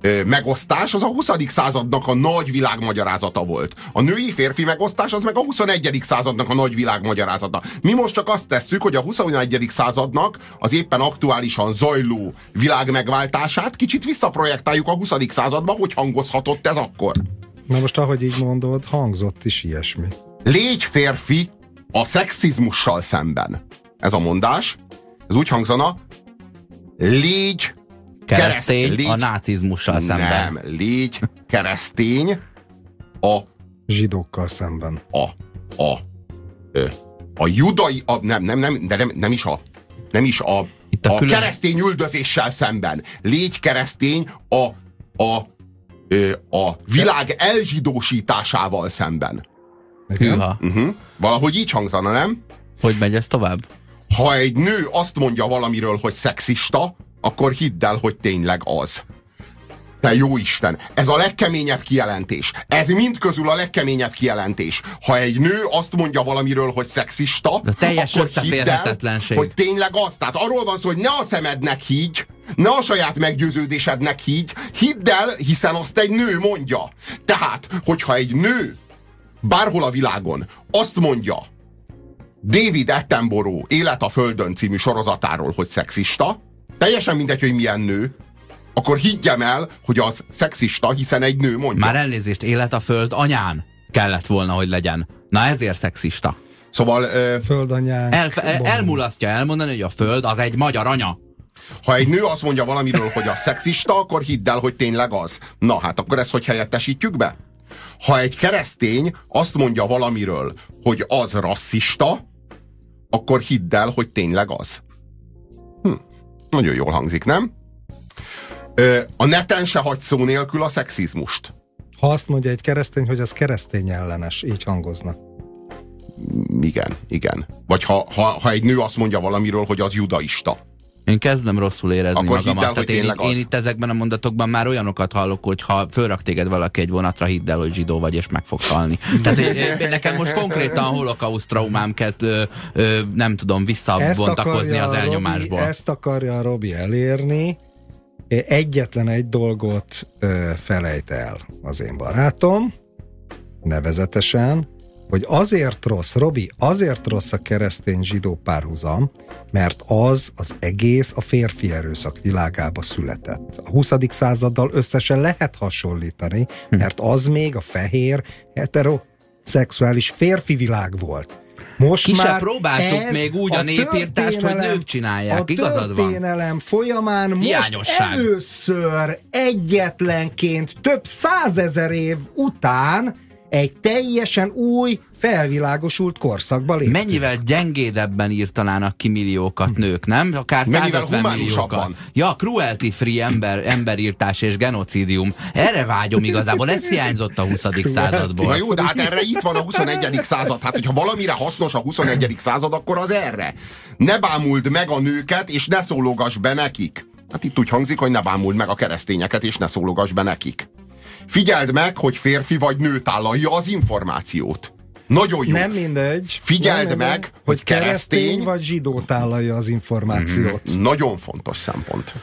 S1: megosztás az a 20. századnak a nagy világmagyarázata volt. A női-férfi megosztás az meg a 21. századnak a nagy világmagyarázata. Mi most csak azt tesszük, hogy a 21. századnak az éppen aktuálisan zajló világmegváltását kicsit visszaprojektáljuk a 20. századba, hogy hangozhatott ez akkor.
S3: Na most, ahogy így mondod, hangzott is ilyesmi.
S1: Légy férfi a szexizmussal szemben. Ez a mondás, ez úgy hangzana, légy
S2: keresztény a nácizmussal szemben.
S1: Nem, légy keresztény a
S3: zsidókkal szemben.
S1: A judai, nem is a keresztény üldözéssel szemben. Légy keresztény a világ elzsidósításával szemben.
S2: Hűha.
S1: Valahogy így hangzana, nem?
S2: Hogy megy ez tovább?
S1: Ha egy nő azt mondja valamiről, hogy szexista, akkor hidd el, hogy tényleg az. Te jó Isten, ez a legkeményebb kijelentés. Ez mindközül a legkeményebb kijelentés. Ha egy nő azt mondja valamiről, hogy szexista, akkor hidd el, hogy tényleg az. Tehát arról van szó, hogy ne a szemednek higgy, ne a saját meggyőződésednek higgy, hidd el, hiszen azt egy nő mondja. Tehát, hogyha egy nő bárhol a világon azt mondja David Attenborough Élet a Földön című sorozatáról, hogy szexista, teljesen mindegy, hogy milyen nő, akkor higgyem el, hogy az szexista, hiszen egy nő mondja.
S2: Már elnézést, Élet a Föld anyán kellett volna, hogy legyen. Na ezért szexista.
S1: Szóval
S3: földanyán
S2: elmulasztja elmondani, hogy a Föld az egy magyar anya.
S1: Ha egy nő azt mondja valamiről, hogy a szexista, akkor hidd el, hogy tényleg az. Na hát akkor ezt hogy helyettesítjük be? Ha egy keresztény azt mondja valamiről, hogy az rasszista, akkor hidd el, hogy tényleg az. Nagyon jól hangzik, nem? A neten se hagy szó nélkül a szexizmust.
S3: Ha azt mondja egy keresztény, hogy az keresztény ellenes, így hangozna.
S1: Igen. Vagy ha egy nő azt mondja valamiről, hogy az judaista.
S2: Én kezdem rosszul érezni
S1: akkor
S2: magamat.
S1: Hidd el,
S2: én itt ezekben a mondatokban már olyanokat hallok, hogy ha fölrak téged valaki egy vonatra, hidd el, hogy zsidó vagy, és meg fogsz halni. Tehát hogy nekem most konkrétan a holokauszt traumám kezd, nem tudom, visszabontakozni az elnyomásból.
S3: Ezt akarja a Robi elérni. Egyetlen egy dolgot felejt el az én barátom, nevezetesen, hogy azért rossz, Robi, azért rossz a keresztény-zsidó párhuzam, mert az egész a férfi erőszak világába született. A 20. századdal összesen lehet hasonlítani, mert az még a fehér, heteroszexuális férfi világ volt. Most
S2: ki
S3: már
S2: se próbáltuk még úgy a népírtást, hogy nők csinálják. Igazad van?
S3: A történelem folyamán most először egyetlenként több 100 000 év után egy teljesen új, felvilágosult korszakba léptünk.
S2: Mennyivel gyengédebben írtanának ki milliókat nők, nem? Akár 150 milliókat. Ja, cruelty-free emberírtás és genocidium. Erre vágyom igazából, ez hiányzott a 20. századból.
S1: Na jó, de hát erre itt van a 21. század. Hát, hogyha valamire hasznos a 21. század, akkor az erre. Ne bámuld meg a nőket, és ne szólogass be nekik. Hát itt úgy hangzik, hogy ne bámuld meg a keresztényeket, és ne szólogass be nekik. Figyeld meg, hogy férfi vagy nő tálalja az információt. Nagyon jó.
S3: Nem mindegy.
S1: Figyeld meg, hogy keresztény
S3: vagy zsidó tálalja az információt.
S1: Nagyon fontos szempont.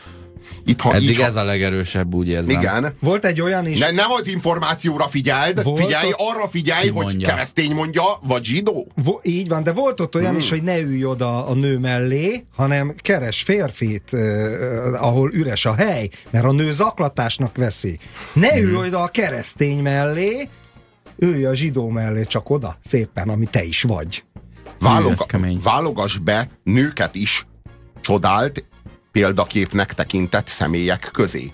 S2: Eddig ez a legerősebb, úgy érzem.
S1: Igen.
S3: Volt egy olyan is...
S1: Nem az információra figyeld, arra figyelj, hogy mondja. Keresztény mondja, vagy zsidó.
S3: Így van, de volt ott olyan is, hogy ne ülj oda a nő mellé, hanem keres férfit, ahol üres a hely, mert a nő zaklatásnak veszi. Ne ülj oda a keresztény mellé, ülj a zsidó mellé, csak oda, szépen, ami te is vagy.
S1: Válogass be nőket is csodált, példaképnek tekintett személyek közé.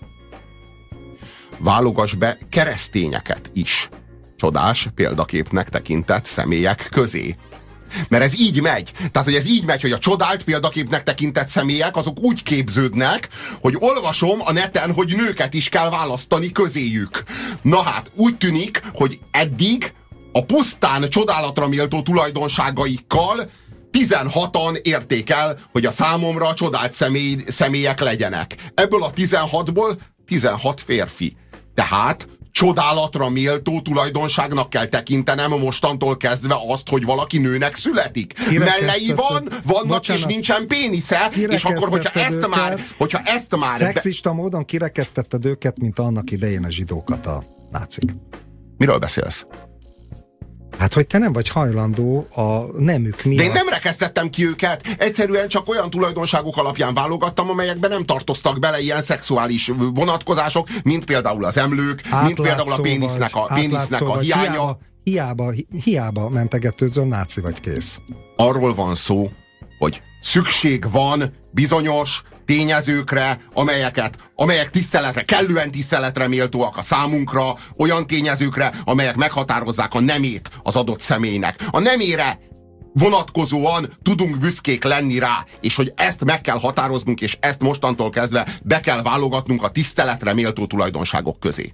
S1: Válogass be keresztényeket is csodás, példaképnek tekintett személyek közé. Mert ez így megy. Tehát, hogy ez így megy, hogy a csodált példaképnek tekintett személyek, azok úgy képződnek, hogy olvasom a neten, hogy nőket is kell választani közéjük. Na hát, úgy tűnik, hogy eddig a pusztán csodálatra méltó tulajdonságaikkal 16-an érték el, hogy a számomra csodált személyek legyenek. Ebből a 16-ból 16 férfi. Tehát csodálatra méltó tulajdonságnak kell tekintenem mostantól kezdve azt, hogy valaki nőnek születik. Mellei vannak, bocsánat, és nincsen pénisze, és akkor, hogyha ezt már...
S3: Szexista módon kirekesztetted őket, mint annak idején a zsidókat a nácik.
S1: Miről beszélsz?
S3: Hát, hogy te nem vagy hajlandó a nemük miatt.
S1: De én nem rekesztettem ki őket, egyszerűen csak olyan tulajdonságok alapján válogattam, amelyekben nem tartoztak bele ilyen szexuális vonatkozások, mint például az emlők, mint például a pénisznek a hiánya.
S3: Hiába mentegetőzön, náci vagy, kész.
S1: Arról van szó, hogy szükség van bizonyos tényezőkre, amelyek kellően tiszteletre méltóak a számunkra, olyan tényezőkre, amelyek meghatározzák a nemét az adott személynek. A nemére vonatkozóan tudunk büszkék lenni rá, és hogy ezt meg kell határoznunk, és ezt mostantól kezdve be kell válogatnunk a tiszteletre méltó tulajdonságok közé.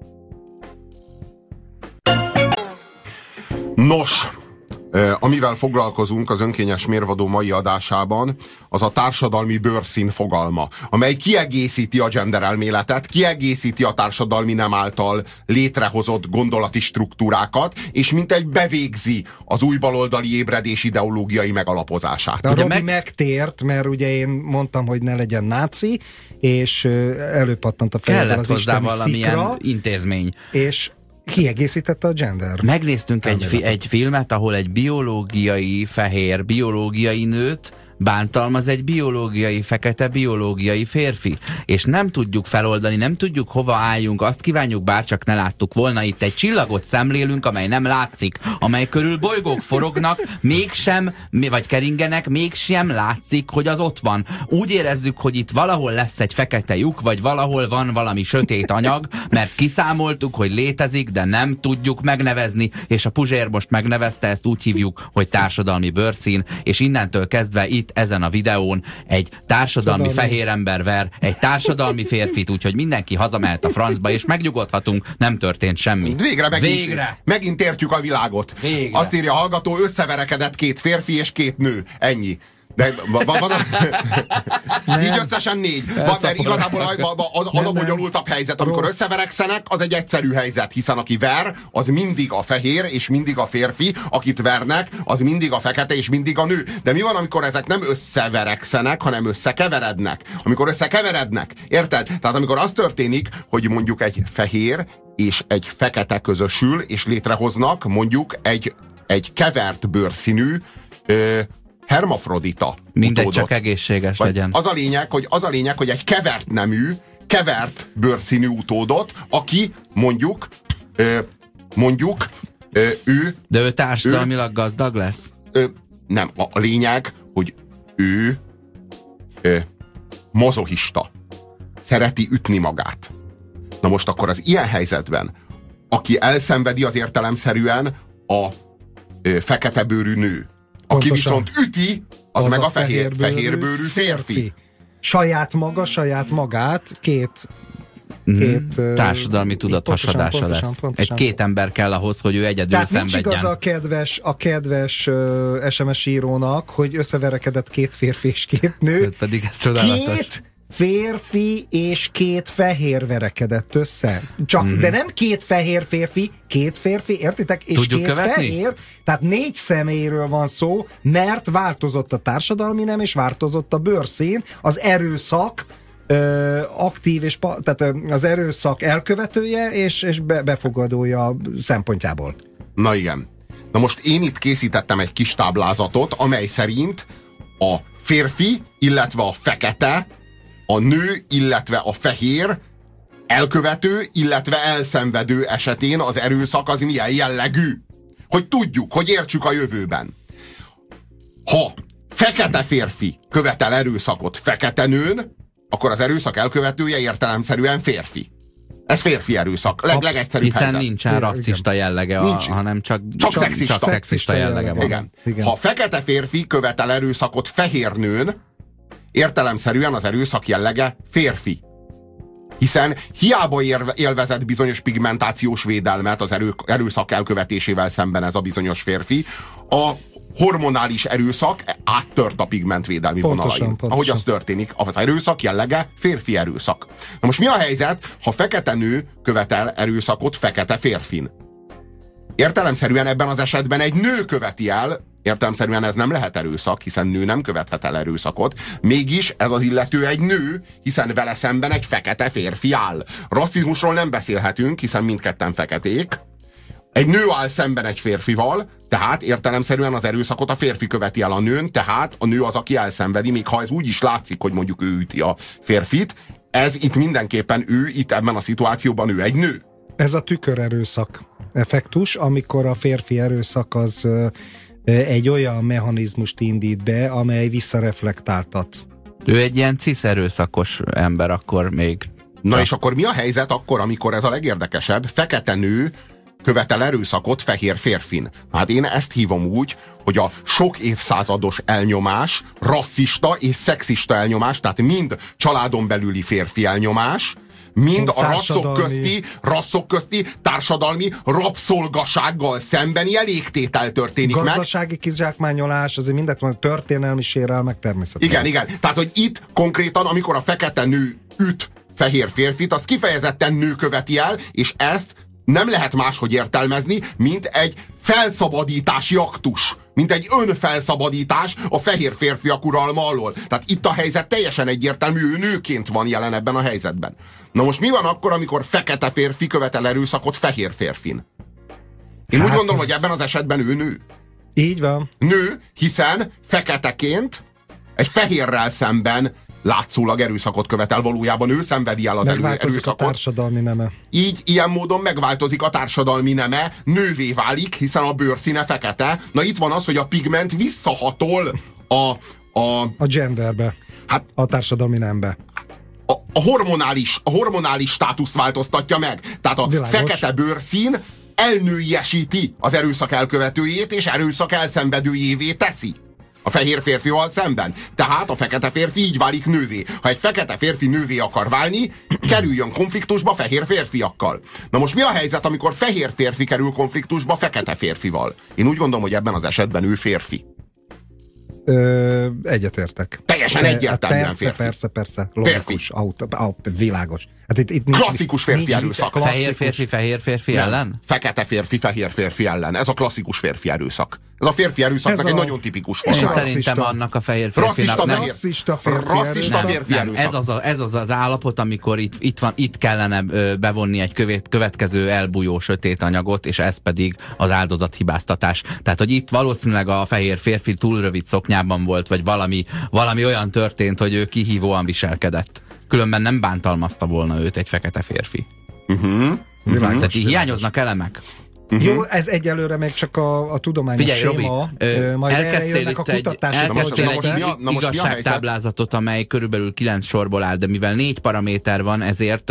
S1: Nos, amivel foglalkozunk az Önkényes Mérvadó mai adásában, az a társadalmi bőrszín fogalma, amely kiegészíti a gender elméletet, kiegészíti a társadalmi nem által létrehozott gondolati struktúrákat, és mintegy bevégzi az új baloldali ébredés ideológiai megalapozását.
S3: De a Robi megtért, mert ugye én mondtam, hogy ne legyen náci, és előpattant a fejéből az isteni szikra.
S2: Intézmény.
S3: És kiegészítette a gender.
S2: Megnéztünk egy filmet, ahol egy biológiai fehér, biológiai nőt bántalmaz egy biológiai fekete, biológiai férfi. És nem tudjuk feloldani, nem tudjuk hova álljunk, azt kívánjuk, bárcsak ne láttuk volna, itt egy csillagot szemlélünk, amely nem látszik, amely körül bolygók forognak, mégsem, vagy keringenek, mégsem látszik, hogy az ott van. Úgy érezzük, hogy itt valahol lesz egy fekete lyuk, vagy valahol van valami sötét anyag, mert kiszámoltuk, hogy létezik, de nem tudjuk megnevezni, és a Puzsér most megnevezte, ezt úgy hívjuk, hogy társadalmi bőrszín, és innentől kezdve itt ezen a videón egy társadalmi fehér ember ver egy társadalmi férfit, úgyhogy mindenki hazamehet a francba, és megnyugodhatunk, nem történt semmi.
S1: Végre! Megint értjük a világot.
S2: Végre.
S1: Azt írja a hallgató, összeverekedett 2 férfi és 2 nő. Ennyi. De van így összesen 4. Mert igazából az a bonyolultabb helyzet. Amikor összeverekszenek, az egy egyszerű helyzet, hiszen aki ver, az mindig a fehér és mindig a férfi, akit vernek, az mindig a fekete és mindig a nő. De mi van, amikor ezek nem összeverekszenek, hanem összekeverednek? Amikor összekeverednek, érted? Tehát amikor az történik, hogy mondjuk egy fehér és egy fekete közösül, és létrehoznak mondjuk egy kevert bőrszínű hermafrodita
S2: mindegy,
S1: utódot.
S2: csak egészséges legyen.
S1: Az a lényeg, hogy egy kevert nemű, kevert bőrszínű utódot, aki mondjuk ő...
S2: De ő társadalmilag gazdag lesz?
S1: Nem, a lényeg, hogy ő mazochista. Szereti ütni magát. Na most akkor az ilyen helyzetben, aki elszenvedi az értelemszerűen a fekete bőrű nő, aki viszont üti, az meg a fehérbőrű férfi.
S3: Saját magát két
S2: társadalmi tudathasadása lesz. Pontosan. Egy 2 ember kell ahhoz, hogy ő egyedül szenvedjen.
S3: Tehát nincs igaz a kedves SMS írónak, hogy összeverekedett 2 férfi és 2 nő.
S2: Pedig ez csodálatos.
S3: 2 férfi és 2 fehér verekedett össze. De nem 2 fehér férfi, 2 férfi, értitek? És
S2: tudjuk
S3: 2
S2: követni?
S3: fehér, tehát 4 személyről van szó, mert változott a társadalmi nem, és változott a bőrszín, az erőszak aktív, és tehát az erőszak elkövetője és befogadója szempontjából.
S1: Na igen. Na most én itt készítettem egy kis táblázatot, amely szerint a férfi, illetve a fekete, a nő, illetve a fehér elkövető, illetve elszenvedő esetén az erőszak az milyen jellegű. Hogy tudjuk, hogy értsük a jövőben. Ha fekete férfi követel erőszakot fekete nőn, akkor az erőszak elkövetője értelemszerűen férfi. Ez férfi erőszak. Legegyszerűbb
S2: hiszen
S1: helyzet.
S2: nincsen rasszista jellege, hanem csak szexista jellege van.
S1: Igen. Ha fekete férfi követel erőszakot fehér nőn, értelemszerűen az erőszak jellege férfi. Hiszen hiába élvezett bizonyos pigmentációs védelmet az erőszak elkövetésével szemben ez a bizonyos férfi, hormonális erőszak áttört a pigmentvédelmi vonalain. Ahogy az történik. Az erőszak jellege férfi erőszak. Na most mi a helyzet, ha fekete nő követel erőszakot fekete férfin? Értelemszerűen ebben az esetben egy nő követi el, értelemszerűen ez nem lehet erőszak, hiszen nő nem követhet el erőszakot, mégis ez az illető egy nő, hiszen vele szemben egy fekete férfi áll. Rasszizmusról nem beszélhetünk, hiszen mindketten feketék. Egy nő áll szemben egy férfival, tehát értelemszerűen az erőszakot a férfi követi el a nőn, tehát a nő az, aki elszenvedi, még ha ez úgy is látszik, hogy mondjuk ő üti a férfit, ez itt mindenképpen ő, itt ebben a szituációban ő egy nő.
S3: Ez a tükörerőszak effektus, amikor a férfi erőszak az egy olyan mechanizmust indít be, amely visszareflektáltat.
S2: Ő egy ilyen cisz erőszakos ember akkor még.
S1: Na és akkor mi a helyzet akkor, amikor ez a legérdekesebb, fekete nő követel erőszakot fehér férfin? Hát én ezt hívom úgy, hogy a sok évszázados elnyomás, rasszista és szexista elnyomás, tehát mind családon belüli férfi elnyomás, mind a rasszok közti társadalmi rabszolgasággal szembeni elégtétel történik meg.
S3: Gazdasági kizsákmányolás, azért mindent van, történelmi sérelmek természetesen.
S1: Igen. Tehát, hogy itt konkrétan, amikor a fekete nő üt fehér férfit, az kifejezetten nő követi el, és ezt nem lehet máshogy értelmezni, mint egy felszabadítási aktus. Mint egy önfelszabadítás a fehér férfiak uralma alól. Tehát itt a helyzet teljesen egyértelmű, ő nőként van jelen ebben a helyzetben. Na most mi van akkor, amikor fekete férfi követel erőszakot fehér férfin? Én úgy gondolom, hogy ebben az esetben ő nő.
S3: Így van.
S1: Nő, hiszen feketeként egy fehérrel szemben látszólag erőszakot követel, valójában ő szenvedi el az erőszakot.
S3: A társadalmi neme.
S1: Így, ilyen módon megváltozik a társadalmi neme, nővé válik, hiszen a bőrszíne fekete. Na itt van az, hogy a pigment visszahatol
S3: a genderbe, hát, a társadalmi nembe.
S1: A hormonális státuszt változtatja meg. Tehát a fekete bőrszín elnőiesíti az erőszak elkövetőjét, és erőszak elszenvedőjévé teszi a fehér férfival szemben. Tehát a fekete férfi így válik nővé. Ha egy fekete férfi nővé akar válni, kerüljön konfliktusba fehér férfiakkal. Na most mi a helyzet, amikor fehér férfi kerül konfliktusba fekete férfival? Én úgy gondolom, hogy ebben az esetben ő férfi.
S3: Egyetértek.
S1: Teljesen egyértelműen férfi.
S3: Persze. Logikus, világos. Hát itt
S1: klasszikus férfi erőszak.
S2: Fehér férfi ellen?
S1: Fekete férfi, fehér férfi ellen. Ez a klasszikus férfi erőszak. Ez a férfi erőszaknak egy nagyon tipikus forma.
S2: Szerintem annak a fehér férfinak
S3: rasszista
S1: férfi erőszak.
S2: Ez az állapot, amikor itt kellene bevonni egy következő elbújó sötét anyagot, és ez pedig az áldozathibáztatás. Tehát, hogy itt valószínűleg a fehér férfi túl rövid szoknyában volt, vagy valami olyan történt, hogy ő kihívóan viselkedett. Különben nem bántalmazta volna őt egy fekete férfi. Tehát hiányoznak elemek.
S3: Jó, ez egyelőre még csak a tudományos séma. Majd
S2: elkezdtél itt egy igazságtáblázatot, amely körülbelül 9 sorból áll, de mivel 4 paraméter van, ezért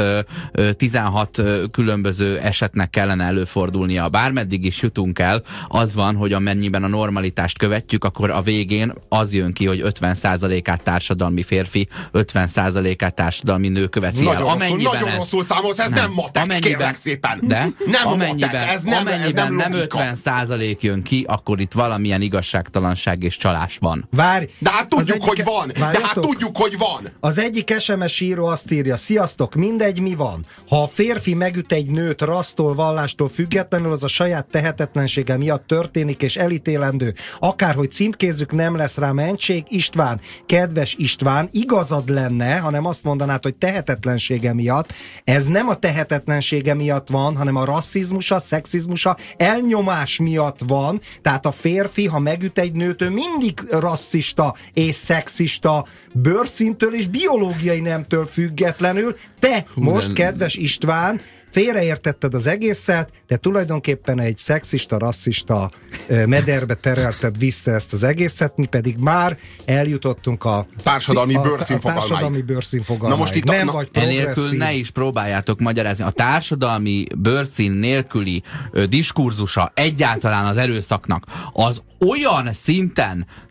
S2: 16 különböző esetnek kellene előfordulnia. Bármeddig is jutunk el, az van, hogy amennyiben a normalitást követjük, akkor a végén az jön ki, hogy 50%-át társadalmi férfi, 50%-át társadalmi nő követi el.
S1: Nagyon rosszul számolsz, ez nem matek, kérlek szépen.
S2: De
S1: nem matek, ez nem
S2: amennyiben nem 50% jön ki, akkor itt valamilyen igazságtalanság és csalás van.
S3: Várj!
S1: De hát tudjuk, hogy van!
S3: Az egyik SMS író azt írja: sziasztok, mindegy, mi van. Ha a férfi megüt egy nőt rassztól, vallástól függetlenül, az a saját tehetetlensége miatt történik és elítélendő. Akárhogy címkézzük, nem lesz rá mentség. István, kedves István, igazad lenne, hanem azt mondanád, hogy tehetetlensége miatt. Ez nem a tehetetlensége miatt van, hanem a rasszizmusa, szexizmusa, elnyomás miatt van. Tehát a férfi, ha megüt egy nőt, ő mindig rasszista és szexista, bőrszintől és biológiai nemtől függetlenül. Te most, kedves István, félreértetted az egészet, de tulajdonképpen egy szexista, rasszista mederbe terelted vissza ezt az egészet, mi pedig már eljutottunk a
S1: társadalmi
S3: bőrszínfogalmáig.
S1: Na most itt
S3: nem vagy progresszív.
S2: Enélkül ne is próbáljátok magyarázni. A társadalmi bőrszín nélküli diskurzusa egyáltalán az erőszaknak az olyan szinten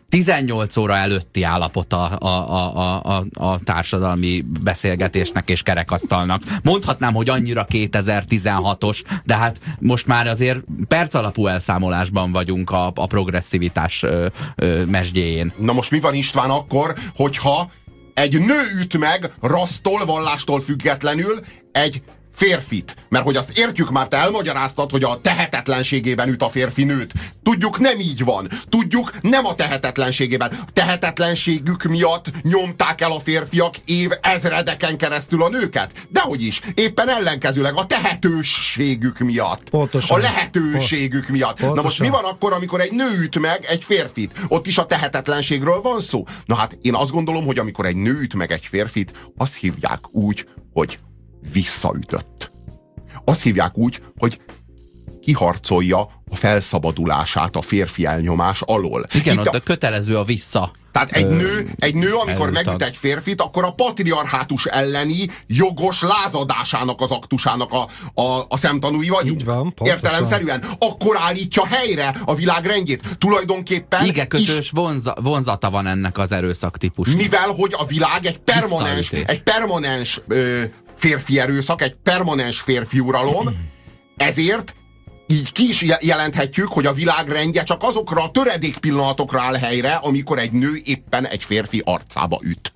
S2: 18 óra előtti állapot a társadalmi beszélgetésnek és kerekasztalnak. Mondhatnám, hogy annyira 2016-os, de hát most már azért perc alapú elszámolásban vagyunk a progresszivitás mesdjéjén.
S1: Na most mi van, István, akkor, hogyha egy nő üt meg rassztól, vallástól függetlenül egy férfit? Mert hogy azt értjük, már te elmagyaráztad, hogy a tehetetlenségében üt a férfi nőt. Tudjuk, nem így van. Tudjuk, nem a tehetetlenségében. A tehetetlenségük miatt nyomták el a férfiak ezredeken keresztül a nőket. Dehogy is. Éppen ellenkezőleg a tehetőségük miatt.
S3: Pontosan.
S1: A lehetőségük miatt.
S3: Pontosan.
S1: Na most mi van akkor, amikor egy nő üt meg egy férfit? Ott is a tehetetlenségről van szó? Na hát én azt gondolom, hogy amikor egy nő üt meg egy férfit, azt hívják úgy, hogy visszaütött. Azt hívják úgy, hogy kiharcolja a felszabadulását a férfi elnyomás alól.
S2: Igen, ott kötelező a vissza.
S1: Tehát egy nő, amikor megüt egy férfit, akkor a patriarhátus elleni jogos lázadásának az aktusának a szemtanúi vagyunk.
S3: Így van, pontosan.
S1: Értelemszerűen. Akkor állítja helyre a világ rendjét. Tulajdonképpen
S2: igekötős vonzata van ennek az erőszaktípusnak.
S1: Mivel, hogy a világ egy permanens férfi erőszak, egy permanens férfi uralom, ezért így ki is jelenthetjük, hogy a világrendje csak azokra a töredék pillanatokra áll helyre, amikor egy nő éppen egy férfi arcába üt.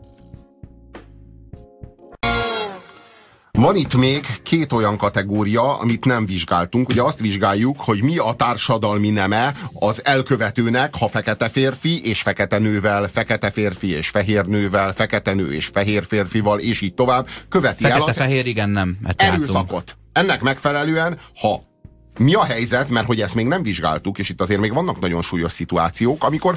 S1: Van itt még két olyan kategória, amit nem vizsgáltunk. Ugye azt vizsgáljuk, hogy mi a társadalmi neme az elkövetőnek, ha fekete férfi és fekete nővel, fekete férfi és fehér nővel, fekete nő és fehér férfival, és így tovább követi el az
S2: fehér, igen, nem.
S1: erőszakot. Ennek megfelelően, ha mi a helyzet, mert hogy ezt még nem vizsgáltuk, és itt azért még vannak nagyon súlyos szituációk, amikor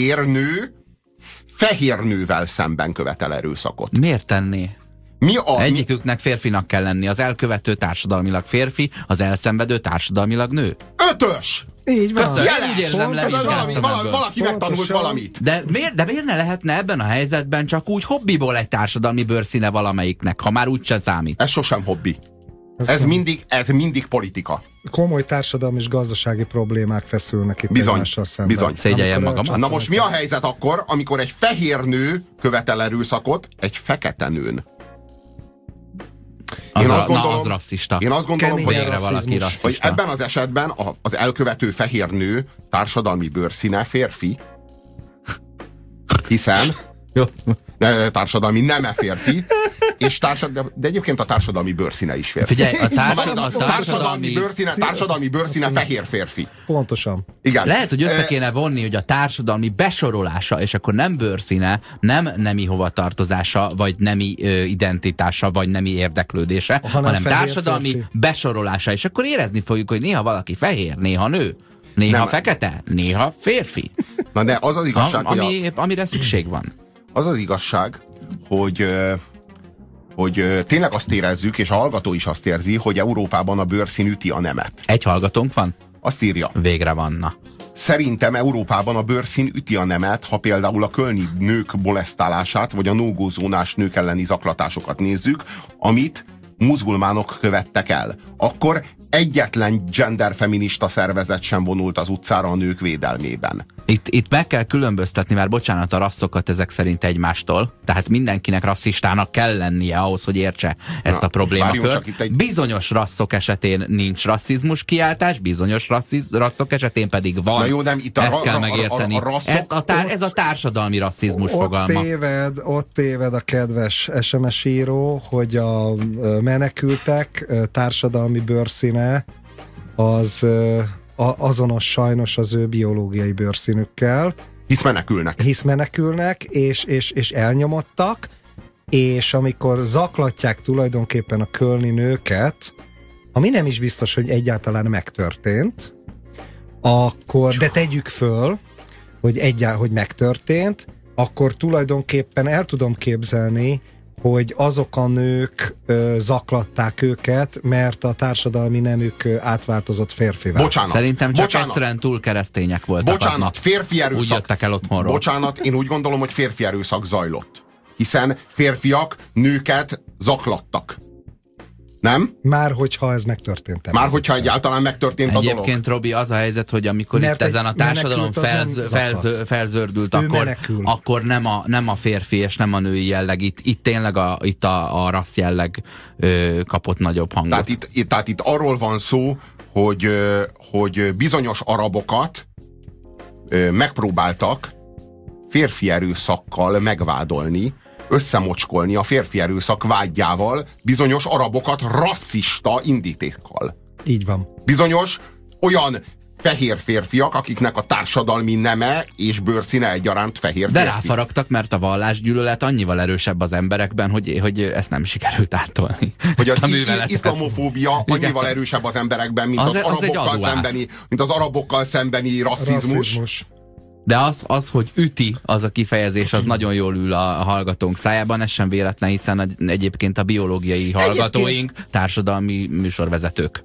S1: fehér nővel szemben követel erőszakot.
S2: Miért tenné? Egyiküknek férfinak kell lenni. Az elkövető társadalmilag férfi, az elszenvedő társadalmilag nő.
S1: 5-ös!
S3: Így van.
S2: Úgy érzem,
S1: valaki megtanult valamit.
S2: De miért ne lehetne ebben a helyzetben csak úgy hobbiból egy társadalmi bőrszíne valamelyiknek, ha már úgyse számít?
S1: Ez sosem hobbi. Ez mindig politika.
S3: Komoly társadalmi és gazdasági problémák feszülnek itt egymással szemben.
S1: Bizony.
S2: Szégyeljem magamat.
S1: Na most mi a helyzet akkor, amikor egy fehér nő követel erőszakot egy fekete nőn?
S2: Az rasszista.
S1: Én azt gondolom,
S2: hogy
S1: ebben az esetben az elkövető fehér nő társadalmi bőrszíne férfi, hiszen társadalmi neme férfi, és de egyébként a társadalmi bőrszíne is férfi.
S2: Figyelj,
S1: társadalmi bőrszíne fehér férfi.
S3: Pontosan.
S1: Igen.
S2: Lehet, hogy össze kéne vonni, hogy a társadalmi besorolása, és akkor nem bőrszíne, nem nemi hovatartozása, vagy nemi identitása, vagy nemi érdeklődése, hanem társadalmi férfi besorolása, és akkor érezni fogjuk, hogy néha valaki fehér, néha nő. Néha fekete, néha férfi.
S1: Na de az az igazság,
S2: amire szükség van.
S1: Az az igazság, hogy tényleg azt érezzük, és a hallgató is azt érzi, hogy Európában a bőrszín üti a nemet.
S2: Egy hallgatónk van?
S1: Azt írja.
S2: Végre vanna.
S1: Szerintem Európában a bőrszín üti a nemet, ha például a kölni nők molesztálását, vagy a no-go-zónás nők elleni zaklatásokat nézzük, amit muzulmánok követtek el. Akkor egyetlen genderfeminista szervezet sem vonult az utcára a nők védelmében.
S2: Itt meg kell különböztetni, már bocsánat, a rasszokat ezek szerint egymástól. Tehát mindenkinek rasszistának kell lennie ahhoz, hogy értse ezt a problémakört. Bizonyos rasszok esetén nincs rasszizmus kiáltás, bizonyos rasszok esetén pedig van.
S1: Na jó, nem, itt
S2: ezt kell megérteni. Ez a társadalmi rasszizmus fogalma.
S3: Ott téved a kedves SMS író, hogy a menekültek társadalmi bőrszíne az azonos sajnos az ő biológiai bőrszínükkel.
S1: Hisz menekülnek,
S3: és elnyomottak, és amikor zaklatják tulajdonképpen a kölni nőket, ami nem is biztos, hogy egyáltalán megtörtént, akkor, de tegyük föl, hogy megtörtént, akkor tulajdonképpen el tudom képzelni, hogy azok a nők zaklatták őket, mert a társadalmi nemük átváltozott férfivá.
S2: Szerintem csak egyszerűen túl keresztények voltak.
S1: Férfi erőszak.
S2: Úgy jöttek el otthonról.
S1: Bocsánat, én úgy gondolom, hogy férfi erőszak zajlott. Hiszen férfiak nőket zaklattak. Nem?
S3: Már hogyha ez megtörtént.
S1: Már hogyha egyáltalán megtörtént a dolog.
S2: Egyébként, Robi, az a helyzet, hogy amikor itt ezen a társadalom felzördült, akkor nem a férfi és nem a női jelleg, itt tényleg a rassz jelleg kapott nagyobb hangot.
S1: Tehát itt arról van szó, hogy bizonyos arabokat megpróbáltak férfi erőszakkal megvádolni, összemocskolni a férfi erőszak vágyával bizonyos arabokat rasszista indítékkal.
S3: Így van.
S1: Bizonyos olyan fehér férfiak, akiknek a társadalmi neme és bőrszíne egyaránt fehér
S2: de
S1: férfi.
S2: ráfaragtak, mert a vallásgyűlölet annyival erősebb az emberekben, hogy ezt nem sikerült áttolni.
S1: Hogy az iszlamofóbia annyival erősebb az emberekben, mint az arabokkal szembeni rasszizmus.
S2: De az, hogy üti, az a kifejezés, az nagyon jól ül a hallgatónk szájában, ez sem véletlen, hiszen egyébként a biológiai hallgatóink társadalmi műsorvezetők.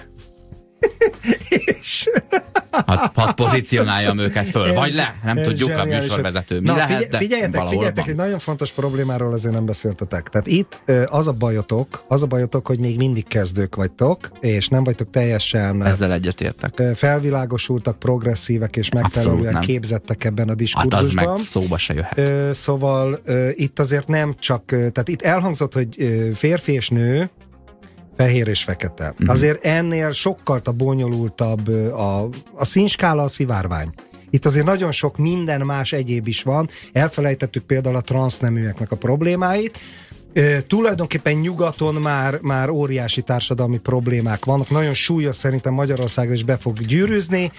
S2: Hadd pozícionáljam őket föl, vagy le, nem tudjuk a műsorvezető. Mi lehet,
S3: figyeljetek, egy nagyon fontos problémáról azért nem beszéltetek. Tehát itt az a bajotok, hogy még mindig kezdők vagytok, és nem vagytok teljesen
S2: ezzel egyetértek.
S3: Felvilágosultak, progresszívek és megfelelően képzettek ebben a diskurzusban.
S2: Hát az meg szóba se jöhet.
S3: Szóval itt azért nem csak, tehát itt elhangzott, hogy férfi és nő, fehér és fekete. Azért ennél sokkal bonyolultabb a színskála, a szivárvány. Itt azért nagyon sok minden más egyéb is van. Elfelejtettük például a transzneműeknek a problémáit. Tulajdonképpen nyugaton már óriási társadalmi problémák vannak. Nagyon súlyos, szerintem Magyarországra is be fog gyűrűzni,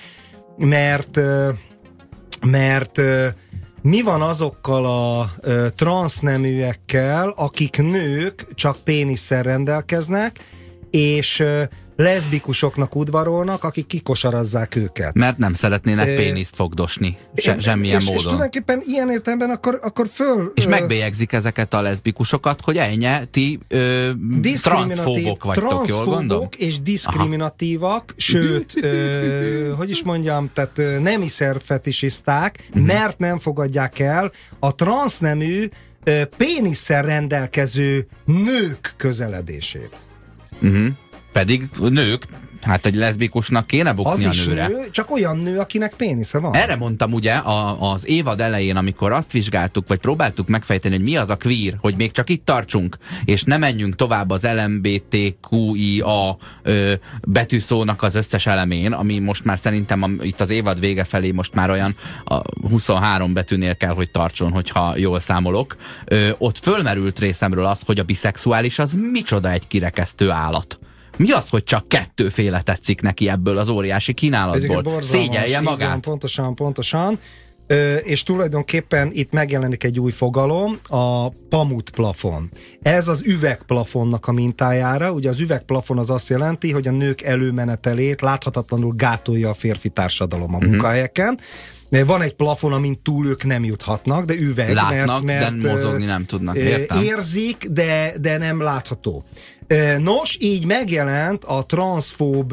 S3: mert mi van azokkal a transzneműekkel, akik nők, csak pénisszel rendelkeznek, és leszbikusoknak udvarolnak, akik kikosarazzák őket.
S2: Mert nem szeretnének péniszt fogdosni. Semmilyen módon.
S3: És tulajdonképpen ilyen értelemben akkor föl...
S2: És megbélyegzik ezeket a leszbikusokat, hogy ennyi, ti transzfóbok vagytok, jól gondolom?
S3: És diszkriminatívak, sőt, hogy is mondjam, tehát nemi szerfetisiszták, mert nem fogadják el a transznemű pénisszel rendelkező nők közeledését.
S2: Pedig nők, hát egy leszbikusnak kéne bukni a nőre.
S3: Az is nő, csak olyan nő, akinek pénisze van.
S2: Erre mondtam ugye az évad elején, amikor azt vizsgáltuk, vagy próbáltuk megfejteni, hogy mi az a queer, hogy még csak itt tartsunk, és ne menjünk tovább az LMBTQIA betűszónak az összes elemén, ami most már szerintem itt az évad vége felé most már olyan 23 betűnél kell, hogy tartson, hogyha jól számolok. Ott fölmerült részemről az, hogy a biszexuális az micsoda egy kirekesztő állat. Mi az, hogy csak kettőféle tetszik neki ebből az óriási kínálatból? Szégyelje magát.
S3: Pontosan. És tulajdonképpen itt megjelenik egy új fogalom, a pamutplafon. Ez az üvegplafonnak a mintájára. Ugye az üvegplafon az azt jelenti, hogy a nők előmenetelét láthatatlanul gátolja a férfi társadalom a munkahelyeken. Van egy plafon, amin túl ők nem juthatnak, de üveg.
S2: Látnak, mert de mozogni nem tudnak. Értem?
S3: Érzik, de nem látható. Nos, így megjelent a transzfób,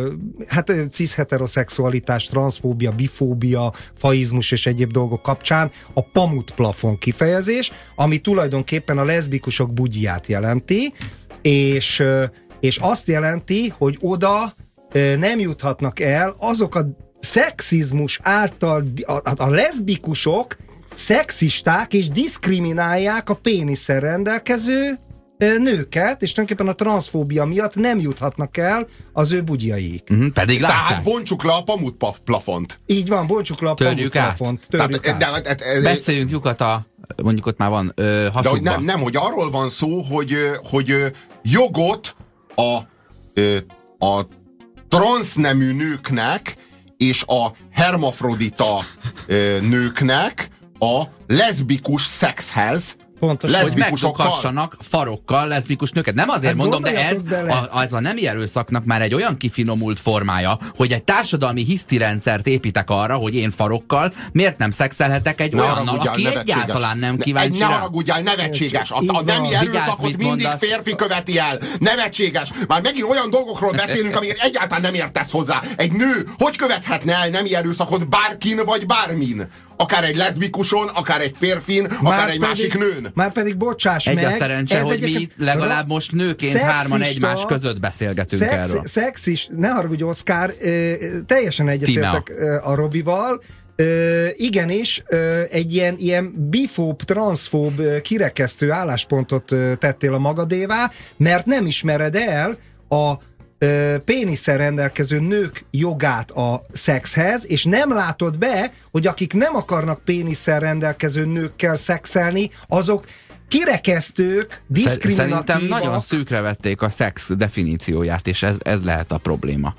S3: cis-heteroszexualitás, transzfóbia, bifóbia, faizmus és egyéb dolgok kapcsán a pamutplafon kifejezés, ami tulajdonképpen a leszbikusok bugyját jelenti, és azt jelenti, hogy oda nem juthatnak el azok a szexizmus által a leszbikusok szexisták és diszkriminálják a pénisszel rendelkező nőket, és tulajdonképpen a transzfóbia miatt nem juthatnak el az ő bugyjaik.
S2: Pedig látják.
S1: Tehát bontsuk le a pamutplafont.
S3: Így van, bontsuk le a pamutplafont. Törjük át.
S2: Beszéljünk lyukat mondjuk ott már van hasukba.
S1: De nem, hogy arról van szó, hogy jogot a transznemű nőknek és a hermafrodita nőknek a leszbikus szexhez,
S2: pontosan, hogy megszokassanak farokkal leszbikus nőket. Nem azért mondom, de ez a nemi erőszaknak már egy olyan kifinomult formája, hogy egy társadalmi hisztirendszert építek arra, hogy én farokkal miért nem szexelhetek egy olyannal, aki egyáltalán nem kíváncsi rá.
S1: Ne haragudjál, nevetséges. A nemi erőszakot mindig férfi követi el. Nevetséges. Már megint olyan dolgokról beszélünk, amiért egyáltalán nem értesz hozzá. Egy nő hogy követhetne el nemi erőszakot bárkin vagy bármin? akár egy leszbikuson, akár egy férfin, akár egy másik nőn.
S3: Márpedig bocsáss meg.
S2: A szerencse, hogy mi legalább most nőként hárman egymás között beszélgetünk erről.
S3: Szexis, ne haragudj, Oszkár, teljesen egyetértek a Robival. Igenis, egy ilyen bifób, transzfób, kirekesztő álláspontot tettél a magadévá, mert nem ismered el a pénisszel rendelkező nők jogát a szexhez, és nem látod be, hogy akik nem akarnak pénisszel rendelkező nőkkel szexelni, azok kirekesztők, diszkriminatívak.
S2: Szerintem nagyon szűkre vették a szex definícióját, és ez lehet a probléma.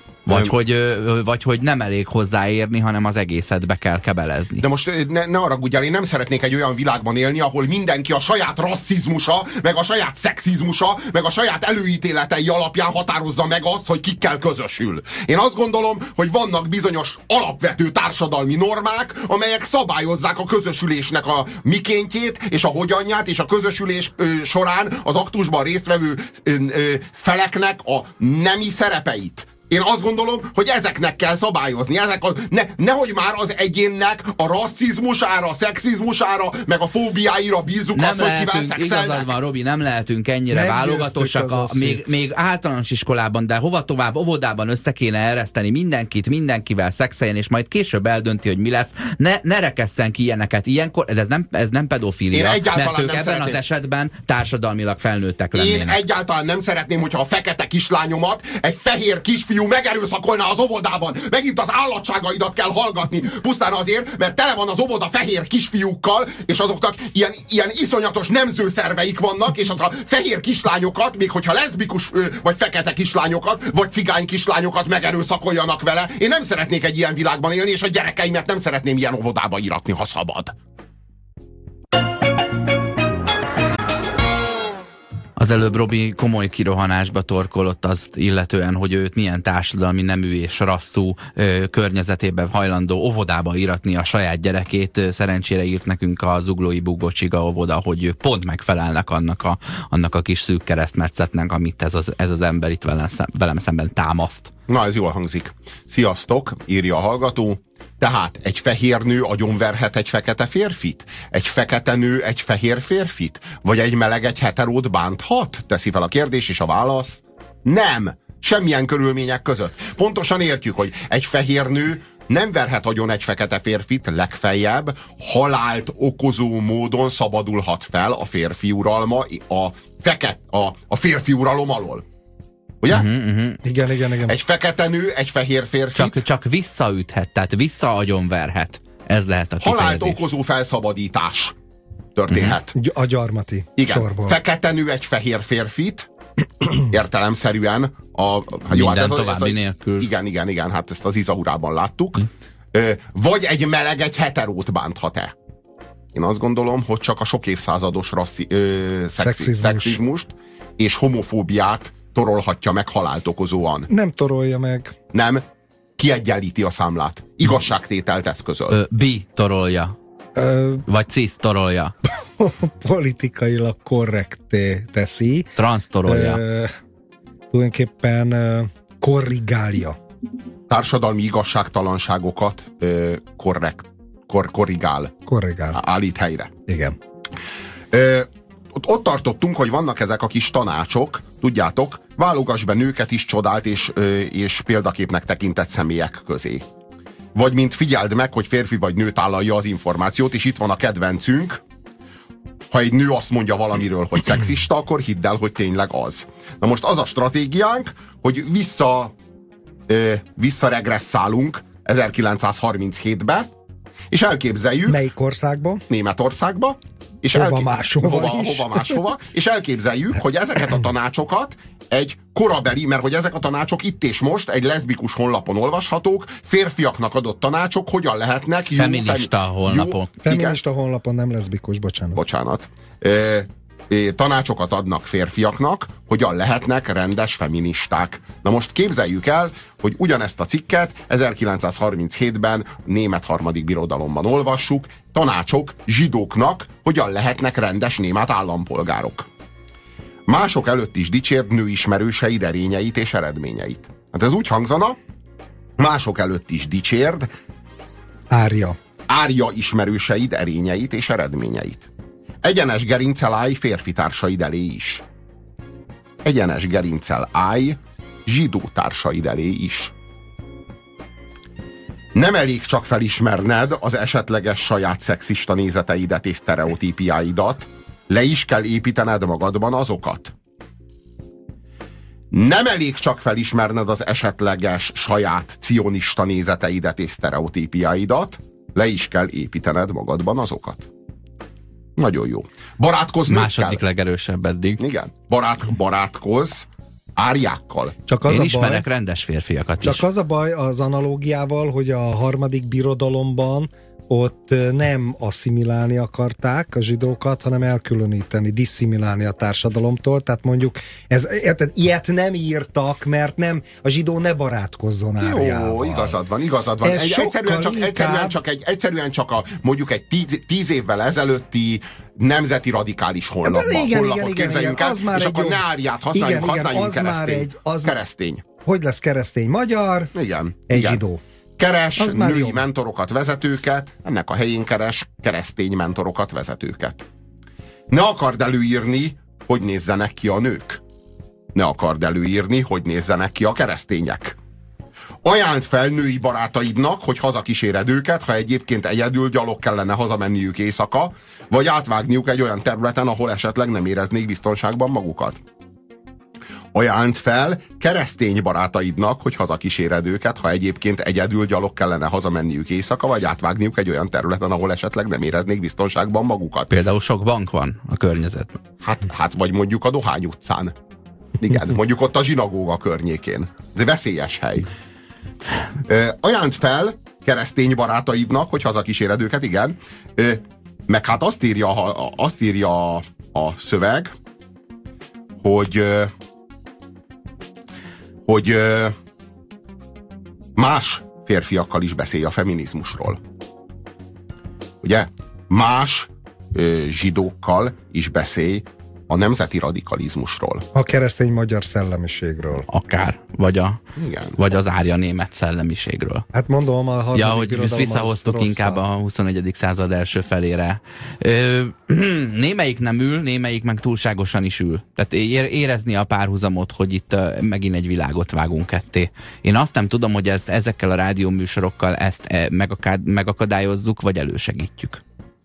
S2: Vagy hogy nem elég hozzáérni, hanem az egészet be kell kebelezni.
S1: De most ne haragudjál, én nem szeretnék egy olyan világban élni, ahol mindenki a saját rasszizmusa, meg a saját szexizmusa, meg a saját előítéletei alapján határozza meg azt, hogy kikkel közösül. Én azt gondolom, hogy vannak bizonyos alapvető társadalmi normák, amelyek szabályozzák a közösülésnek a mikéntjét és a hogyanját, és a közösülés során az aktusban résztvevő feleknek a nemi szerepeit. Én azt gondolom, hogy ezeknek kell szabályozni. Nehogy már az egyénnek a rasszizmusára, a szexizmusára, meg a fóbiáira bízzuk azt, hogy kivel szexelnek.
S2: Igazad van, Robi, nem lehetünk ennyire válogatósak. Még általános iskolában, de hova tovább, óvodában össze kéne ereszteni mindenkivel szexeljen, és majd később eldönti, hogy mi lesz. Ne rekesszen ki ilyeneket. Ilyenkor, ez nem pedofília, mert ők ebben az esetben társadalmilag felnőttek lennének.
S1: Én egyáltalán nem szeretném, hogyha a fekete kislányomat egy fehér kisfiú megerőszakolná az óvodában. Megint az állatságaidat kell hallgatni. Pusztán azért, mert tele van az óvoda fehér kisfiúkkal, és azoknak ilyen iszonyatos nemzőszerveik vannak, és az a fehér kislányokat, még hogyha leszbikus vagy fekete kislányokat, vagy cigány kislányokat megerőszakoljanak vele. Én nem szeretnék egy ilyen világban élni, és a gyerekeimet nem szeretném ilyen óvodába íratni, ha szabad.
S2: Az előbb Robi komoly kirohanásba torkolott azt illetően, hogy őt milyen társadalmi nemű és rasszú környezetében hajlandó óvodába íratni a saját gyerekét. Szerencsére írt nekünk a Zuglói Bugocsiga óvoda, hogy ők pont megfelelnek annak a kis szűk keresztmetszetnek, amit ez az ember itt velem szemben támaszt.
S1: Na, ez jól hangzik. Sziasztok, írja a hallgató. Tehát egy fehér nő agyonverhet egy fekete férfit? Egy fekete nő egy fehér férfit? Vagy egy meleg egy heterót bánthat? Teszi fel a kérdés, és a válasz nem. Semmilyen körülmények között. Pontosan értjük, hogy egy fehér nő nem verhet agyon egy fekete férfit, legfeljebb halált okozó módon szabadulhat fel a férfi uralma, a férfi uralom alól. Ugye?
S3: Igen.
S1: Egy fekete nő, egy fehér férfit.
S2: Csak visszaüthet, tehát visszaagyonverhet. Ez lehet a kifejezés.
S1: Halált okozó felszabadítás történhet.
S3: A gyarmati sorból.
S1: Fekete nő egy fehér férfit, értelemszerűen
S2: minden további nélkül.
S1: Igen, hát ezt az Izaurában láttuk. Vagy egy meleg egy heterót bánthat-e? Én azt gondolom, hogy csak a sok évszázados szexizmust és homofóbiát torolhatja meg halált okozóan.
S3: Nem torolja meg.
S1: Nem. Kiegyenlíti a számlát. Igazságtételt eszközöl.
S2: B torolja. Vagy cis torolja.
S3: Politikailag korrekté teszi.
S2: Trans torolja.
S3: Tulajdonképpen korrigálja.
S1: Társadalmi igazságtalanságokat korrigál. Állít helyre.
S3: Igen.
S1: Ott tartottunk, hogy vannak ezek a kis tanácsok, tudjátok, válogass be nőket is csodált és példaképnek tekintett személyek közé. Vagy mint figyeld meg, hogy férfi vagy nő tálalja az információt, és itt van a kedvencünk, ha egy nő azt mondja valamiről, hogy szexista, akkor hidd el, hogy tényleg az. Na most az a stratégiánk, hogy visszaregresszálunk 1937-be, és elképzeljük...
S3: Melyik országba?
S1: Németországba. És
S3: hova máshova.
S1: És elképzeljük, hogy ezeket a tanácsokat egy korabeli, mert hogy ezek a tanácsok itt és most egy leszbikus honlapon olvashatók, férfiaknak adott tanácsok, hogyan lehetnek jó...
S2: Feminista honlapon.
S3: Feminista honlapon, nem leszbikus, bocsánat.
S1: Tanácsokat adnak férfiaknak, hogyan lehetnek rendes feministák. Na most képzeljük el, hogy ugyanezt a cikket 1937-ben német harmadik birodalomban olvassuk, tanácsok zsidóknak, hogyan lehetnek rendes német állampolgárok. Mások előtt is dicsérd nőismerőseid erényeit és eredményeit. Hát ez úgy hangzana, mások előtt is dicsérd
S3: Árja.
S1: Árja ismerőseid erényeit és eredményeit. Egyenes gerincel állj férfi társaid elé is. Egyenes gerincel állj zsidó társaid elé is. Nem elég csak felismerned az esetleges saját szexista nézeteidet és sztereotípiáidat, le is kell építened magadban azokat. Nem elég csak felismerned az esetleges saját cionista nézeteidet és sztereotípiáidat, le is kell építened magadban azokat. Nagyon jó. Barátkozni
S2: második
S1: kell.
S2: Legerősebb eddig.
S1: Igen. Barátkozz árjákkal.
S2: Én ismerek rendes férfiakat
S3: csak
S2: is.
S3: Csak az a baj az analógiával, hogy a harmadik birodalomban ott nem asszimilálni akarták a zsidókat, hanem elkülöníteni, disszimilálni a társadalomtól. Tehát mondjuk, érted, ilyet nem írtak, mert nem, a zsidó ne barátkozzon árjával.
S1: Jó, igazad van. Egyszerűen csak mondjuk egy 10 évvel ezelőtti nemzeti radikális honlapot képzeljünk el, és akkor ne árját használjunk keresztény.
S3: Hogy lesz keresztény magyar?
S1: Igen.
S3: Zsidó.
S1: Keres női mentorokat, vezetőket, ennek a helyén keres keresztény mentorokat, vezetőket. Ne akard előírni, hogy nézzenek ki a nők. Ne akard előírni, hogy nézzenek ki a keresztények. Ajánld fel női barátaidnak, hogy hazakíséred őket, ha egyébként egyedül gyalog kellene hazamenniük éjszaka, vagy átvágniuk egy olyan területen, ahol esetleg nem éreznék biztonságban magukat. Ajánld fel keresztény barátaidnak, hogy hazakíséred őket, ha egyébként egyedül gyalog kellene hazamenniük éjszaka, vagy átvágniuk egy olyan területen, ahol esetleg nem éreznék biztonságban magukat.
S2: Például sok bank van a környezetben.
S1: Hát vagy mondjuk a Dohány utcán. Igen, mondjuk ott a zsinagóga környékén. Ez egy veszélyes hely. Ajánld fel keresztény barátaidnak, hogy hazakíséred őket, igen. Meg hát azt írja a szöveg, hogy más férfiakkal is beszélj a feminizmusról. Ugye? Más zsidókkal is beszélj a nemzeti radikalizmusról.
S3: A keresztény magyar szellemiségről.
S2: Akár. Vagy az árja német szellemiségről.
S3: Hát mondom, a harmadik
S2: hogy visszahoztuk inkább a 21. század első felére. Némelyik nem ül, némelyik meg túlságosan is ül. Tehát érezni a párhuzamot, hogy itt megint egy világot vágunk ketté. Én azt nem tudom, hogy ezekkel a rádióműsorokkal ezt megakadályozzuk, vagy elősegítjük.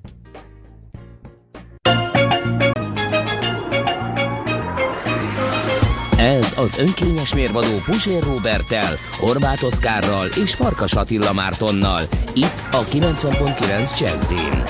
S4: Ez az önkényes mérvadó Puzsér Róberttel, Horváth Oszkárral és Farkas Attila Mártonnal. Itt a 90.9 Jazzin.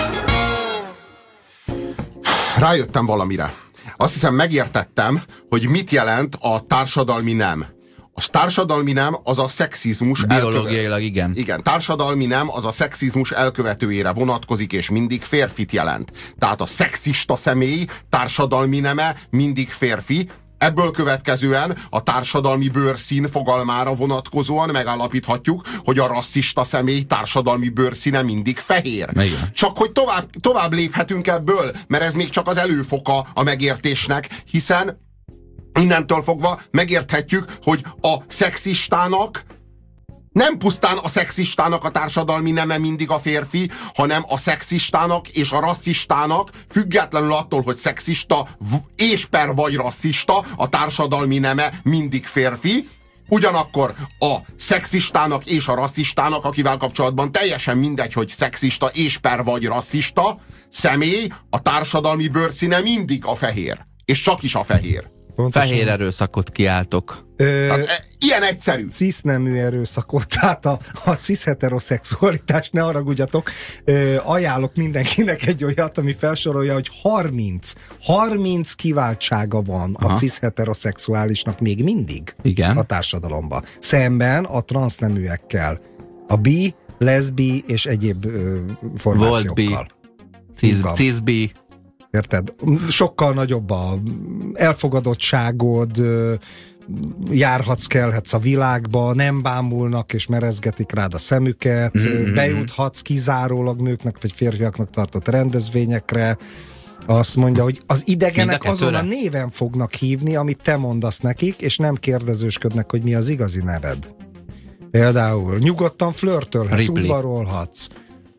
S1: Rájöttem valamire. Azt hiszem megértettem, hogy mit jelent a társadalmi nem. A társadalmi nem az a szexizmus
S2: biológiailag igen.
S1: Igen, társadalmi nem az a szexizmus elkövetőjére vonatkozik, és mindig férfit jelent. Tehát a szexista személy társadalmi neme mindig férfi. Ebből következően a társadalmi bőrszín fogalmára vonatkozóan megállapíthatjuk, hogy a rasszista személy társadalmi bőrszíne mindig fehér.
S2: Igen.
S1: Csak hogy tovább léphetünk ebből, mert ez még csak az előfoka a megértésnek, hiszen innentől fogva megérthetjük, hogy a szexistának nem pusztán a szexistának a társadalmi neme mindig a férfi, hanem a szexistának és a rasszistának, függetlenül attól, hogy szexista és vagy rasszista, a társadalmi neme mindig férfi. Ugyanakkor a szexistának és a rasszistának, akivel kapcsolatban teljesen mindegy, hogy szexista és vagy rasszista személy, a társadalmi bőrszíne mindig a fehér. És csak is a fehér.
S2: Pontosan. Fehér erőszakot kiáltok.
S1: Ilyen egyszerű.
S3: Cisznemű erőszakot, tehát a cisz-heteroszexualitás, ne haragudjatok. Ajánlok mindenkinek egy olyat, ami felsorolja, hogy 30 kiváltsága van a cisz-heteroszexuálisnak még mindig.
S2: Igen.
S3: A társadalomban. Szemben a transzneműekkel. A bi, leszbi és egyéb formációkkal.
S2: Volt bi, cis-bi.
S3: Érted? Sokkal nagyobb a elfogadottságod, járhatsz, kelhetsz a világba, nem bámulnak és merezgetik rád a szemüket, bejuthatsz kizárólag nőknek vagy férfiaknak tartott rendezvényekre. Azt mondja, hogy az idegenek azon a néven fognak hívni, amit te mondasz nekik, és nem kérdezősködnek, hogy mi az igazi neved. Például nyugodtan flörtölhetsz, udvarolhatsz.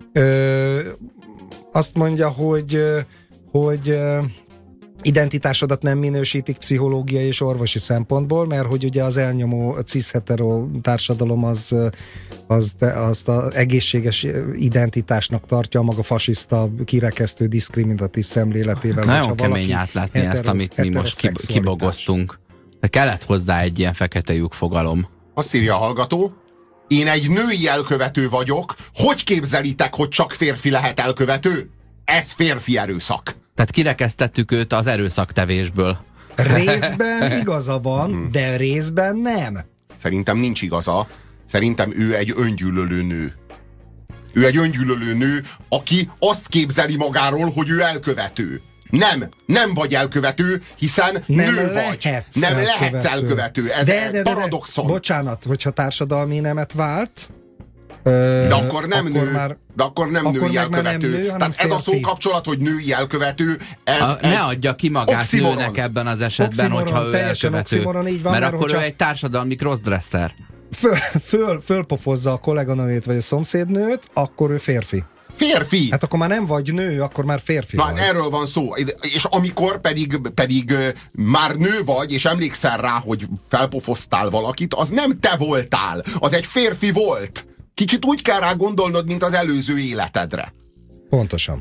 S3: Azt mondja, hogy identitásodat nem minősítik pszichológiai és orvosi szempontból, mert hogy ugye az elnyomó cis-hetero társadalom azt az egészséges identitásnak tartja maga fasiszta, kirekesztő, diszkriminatív szemléletével.
S2: Nagyon kemény átlátni ezt, amit mi most kibogoztunk. De kellett hozzá egy ilyen fekete lyuk fogalom.
S1: Azt írja a hallgató, én egy női elkövető vagyok, hogy képzelitek, hogy csak férfi lehet elkövető? Ez férfi erőszak.
S2: Tehát kirekesztettük őt az erőszaktevésből.
S3: Részben igaza van, de részben nem.
S1: Szerintem nincs igaza. Szerintem ő egy öngyűlölő nő. Ő egy öngyűlölő nő, aki azt képzeli magáról, hogy ő elkövető. Nem vagy elkövető, hiszen
S3: nem
S1: nő vagy. Nem lehetsz elkövető. Ez paradoxon.
S3: Bocsánat, hogyha társadalmi nemet vált,
S1: de akkor nem
S3: akkor
S1: nő,
S3: már,
S1: de akkor nem női elkövető.
S3: Nem nő,
S1: tehát ez a szókapcsolat, hogy női elkövető,
S2: ne adja ki magát
S1: oximoron.
S2: Nőnek ebben az esetben, hogyha ő elkövető. Van, mert akkor ő egy társadalmi crossdresser.
S3: Fölpofozza a kolléganőjét vagy a szomszédnőt, akkor ő férfi.
S1: Férfi!
S3: Hát akkor már nem vagy nő, akkor már férfi vagy.
S1: Erről van szó. És amikor pedig már nő vagy, és emlékszel rá, hogy felpofoztál valakit, az nem te voltál, az egy férfi volt. Kicsit úgy kell rá gondolnod, mint az előző életedre.
S3: Pontosan.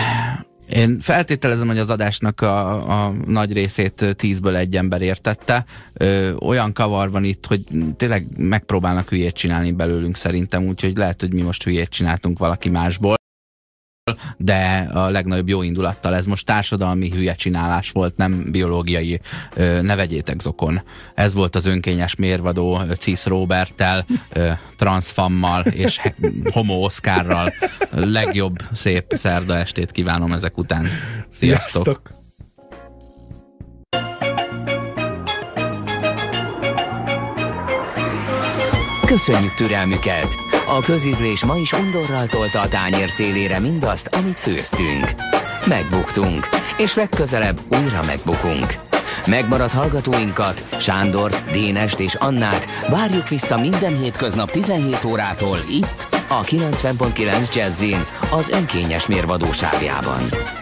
S2: Én feltételezem, hogy az adásnak a nagy részét 10-ből egy ember értette. Olyan kavar van itt, hogy tényleg megpróbálnak hülyét csinálni belőlünk szerintem, úgyhogy lehet, hogy mi most hülyét csináltunk valaki másból. De a legnagyobb jó indulattal ez most társadalmi hülyecsinálás volt, nem biológiai, ne vegyétek zokon. Ez volt az önkényes mérvadó Cis Roberttel, Transfammal és Homo Oszkárral. Legjobb szép szerda estét kívánom ezek után. Sziasztok!
S4: Köszönjük türelmüket! A közízlés ma is undorral tolta a tányér szélére mindazt, amit főztünk. Megbuktunk, és legközelebb újra megbukunk. Megmaradt hallgatóinkat, Sándort, Dénest és Annát várjuk vissza minden hétköznap 17 órától itt, a 90.9 Jazzin, az önkényes mérvadóságjában.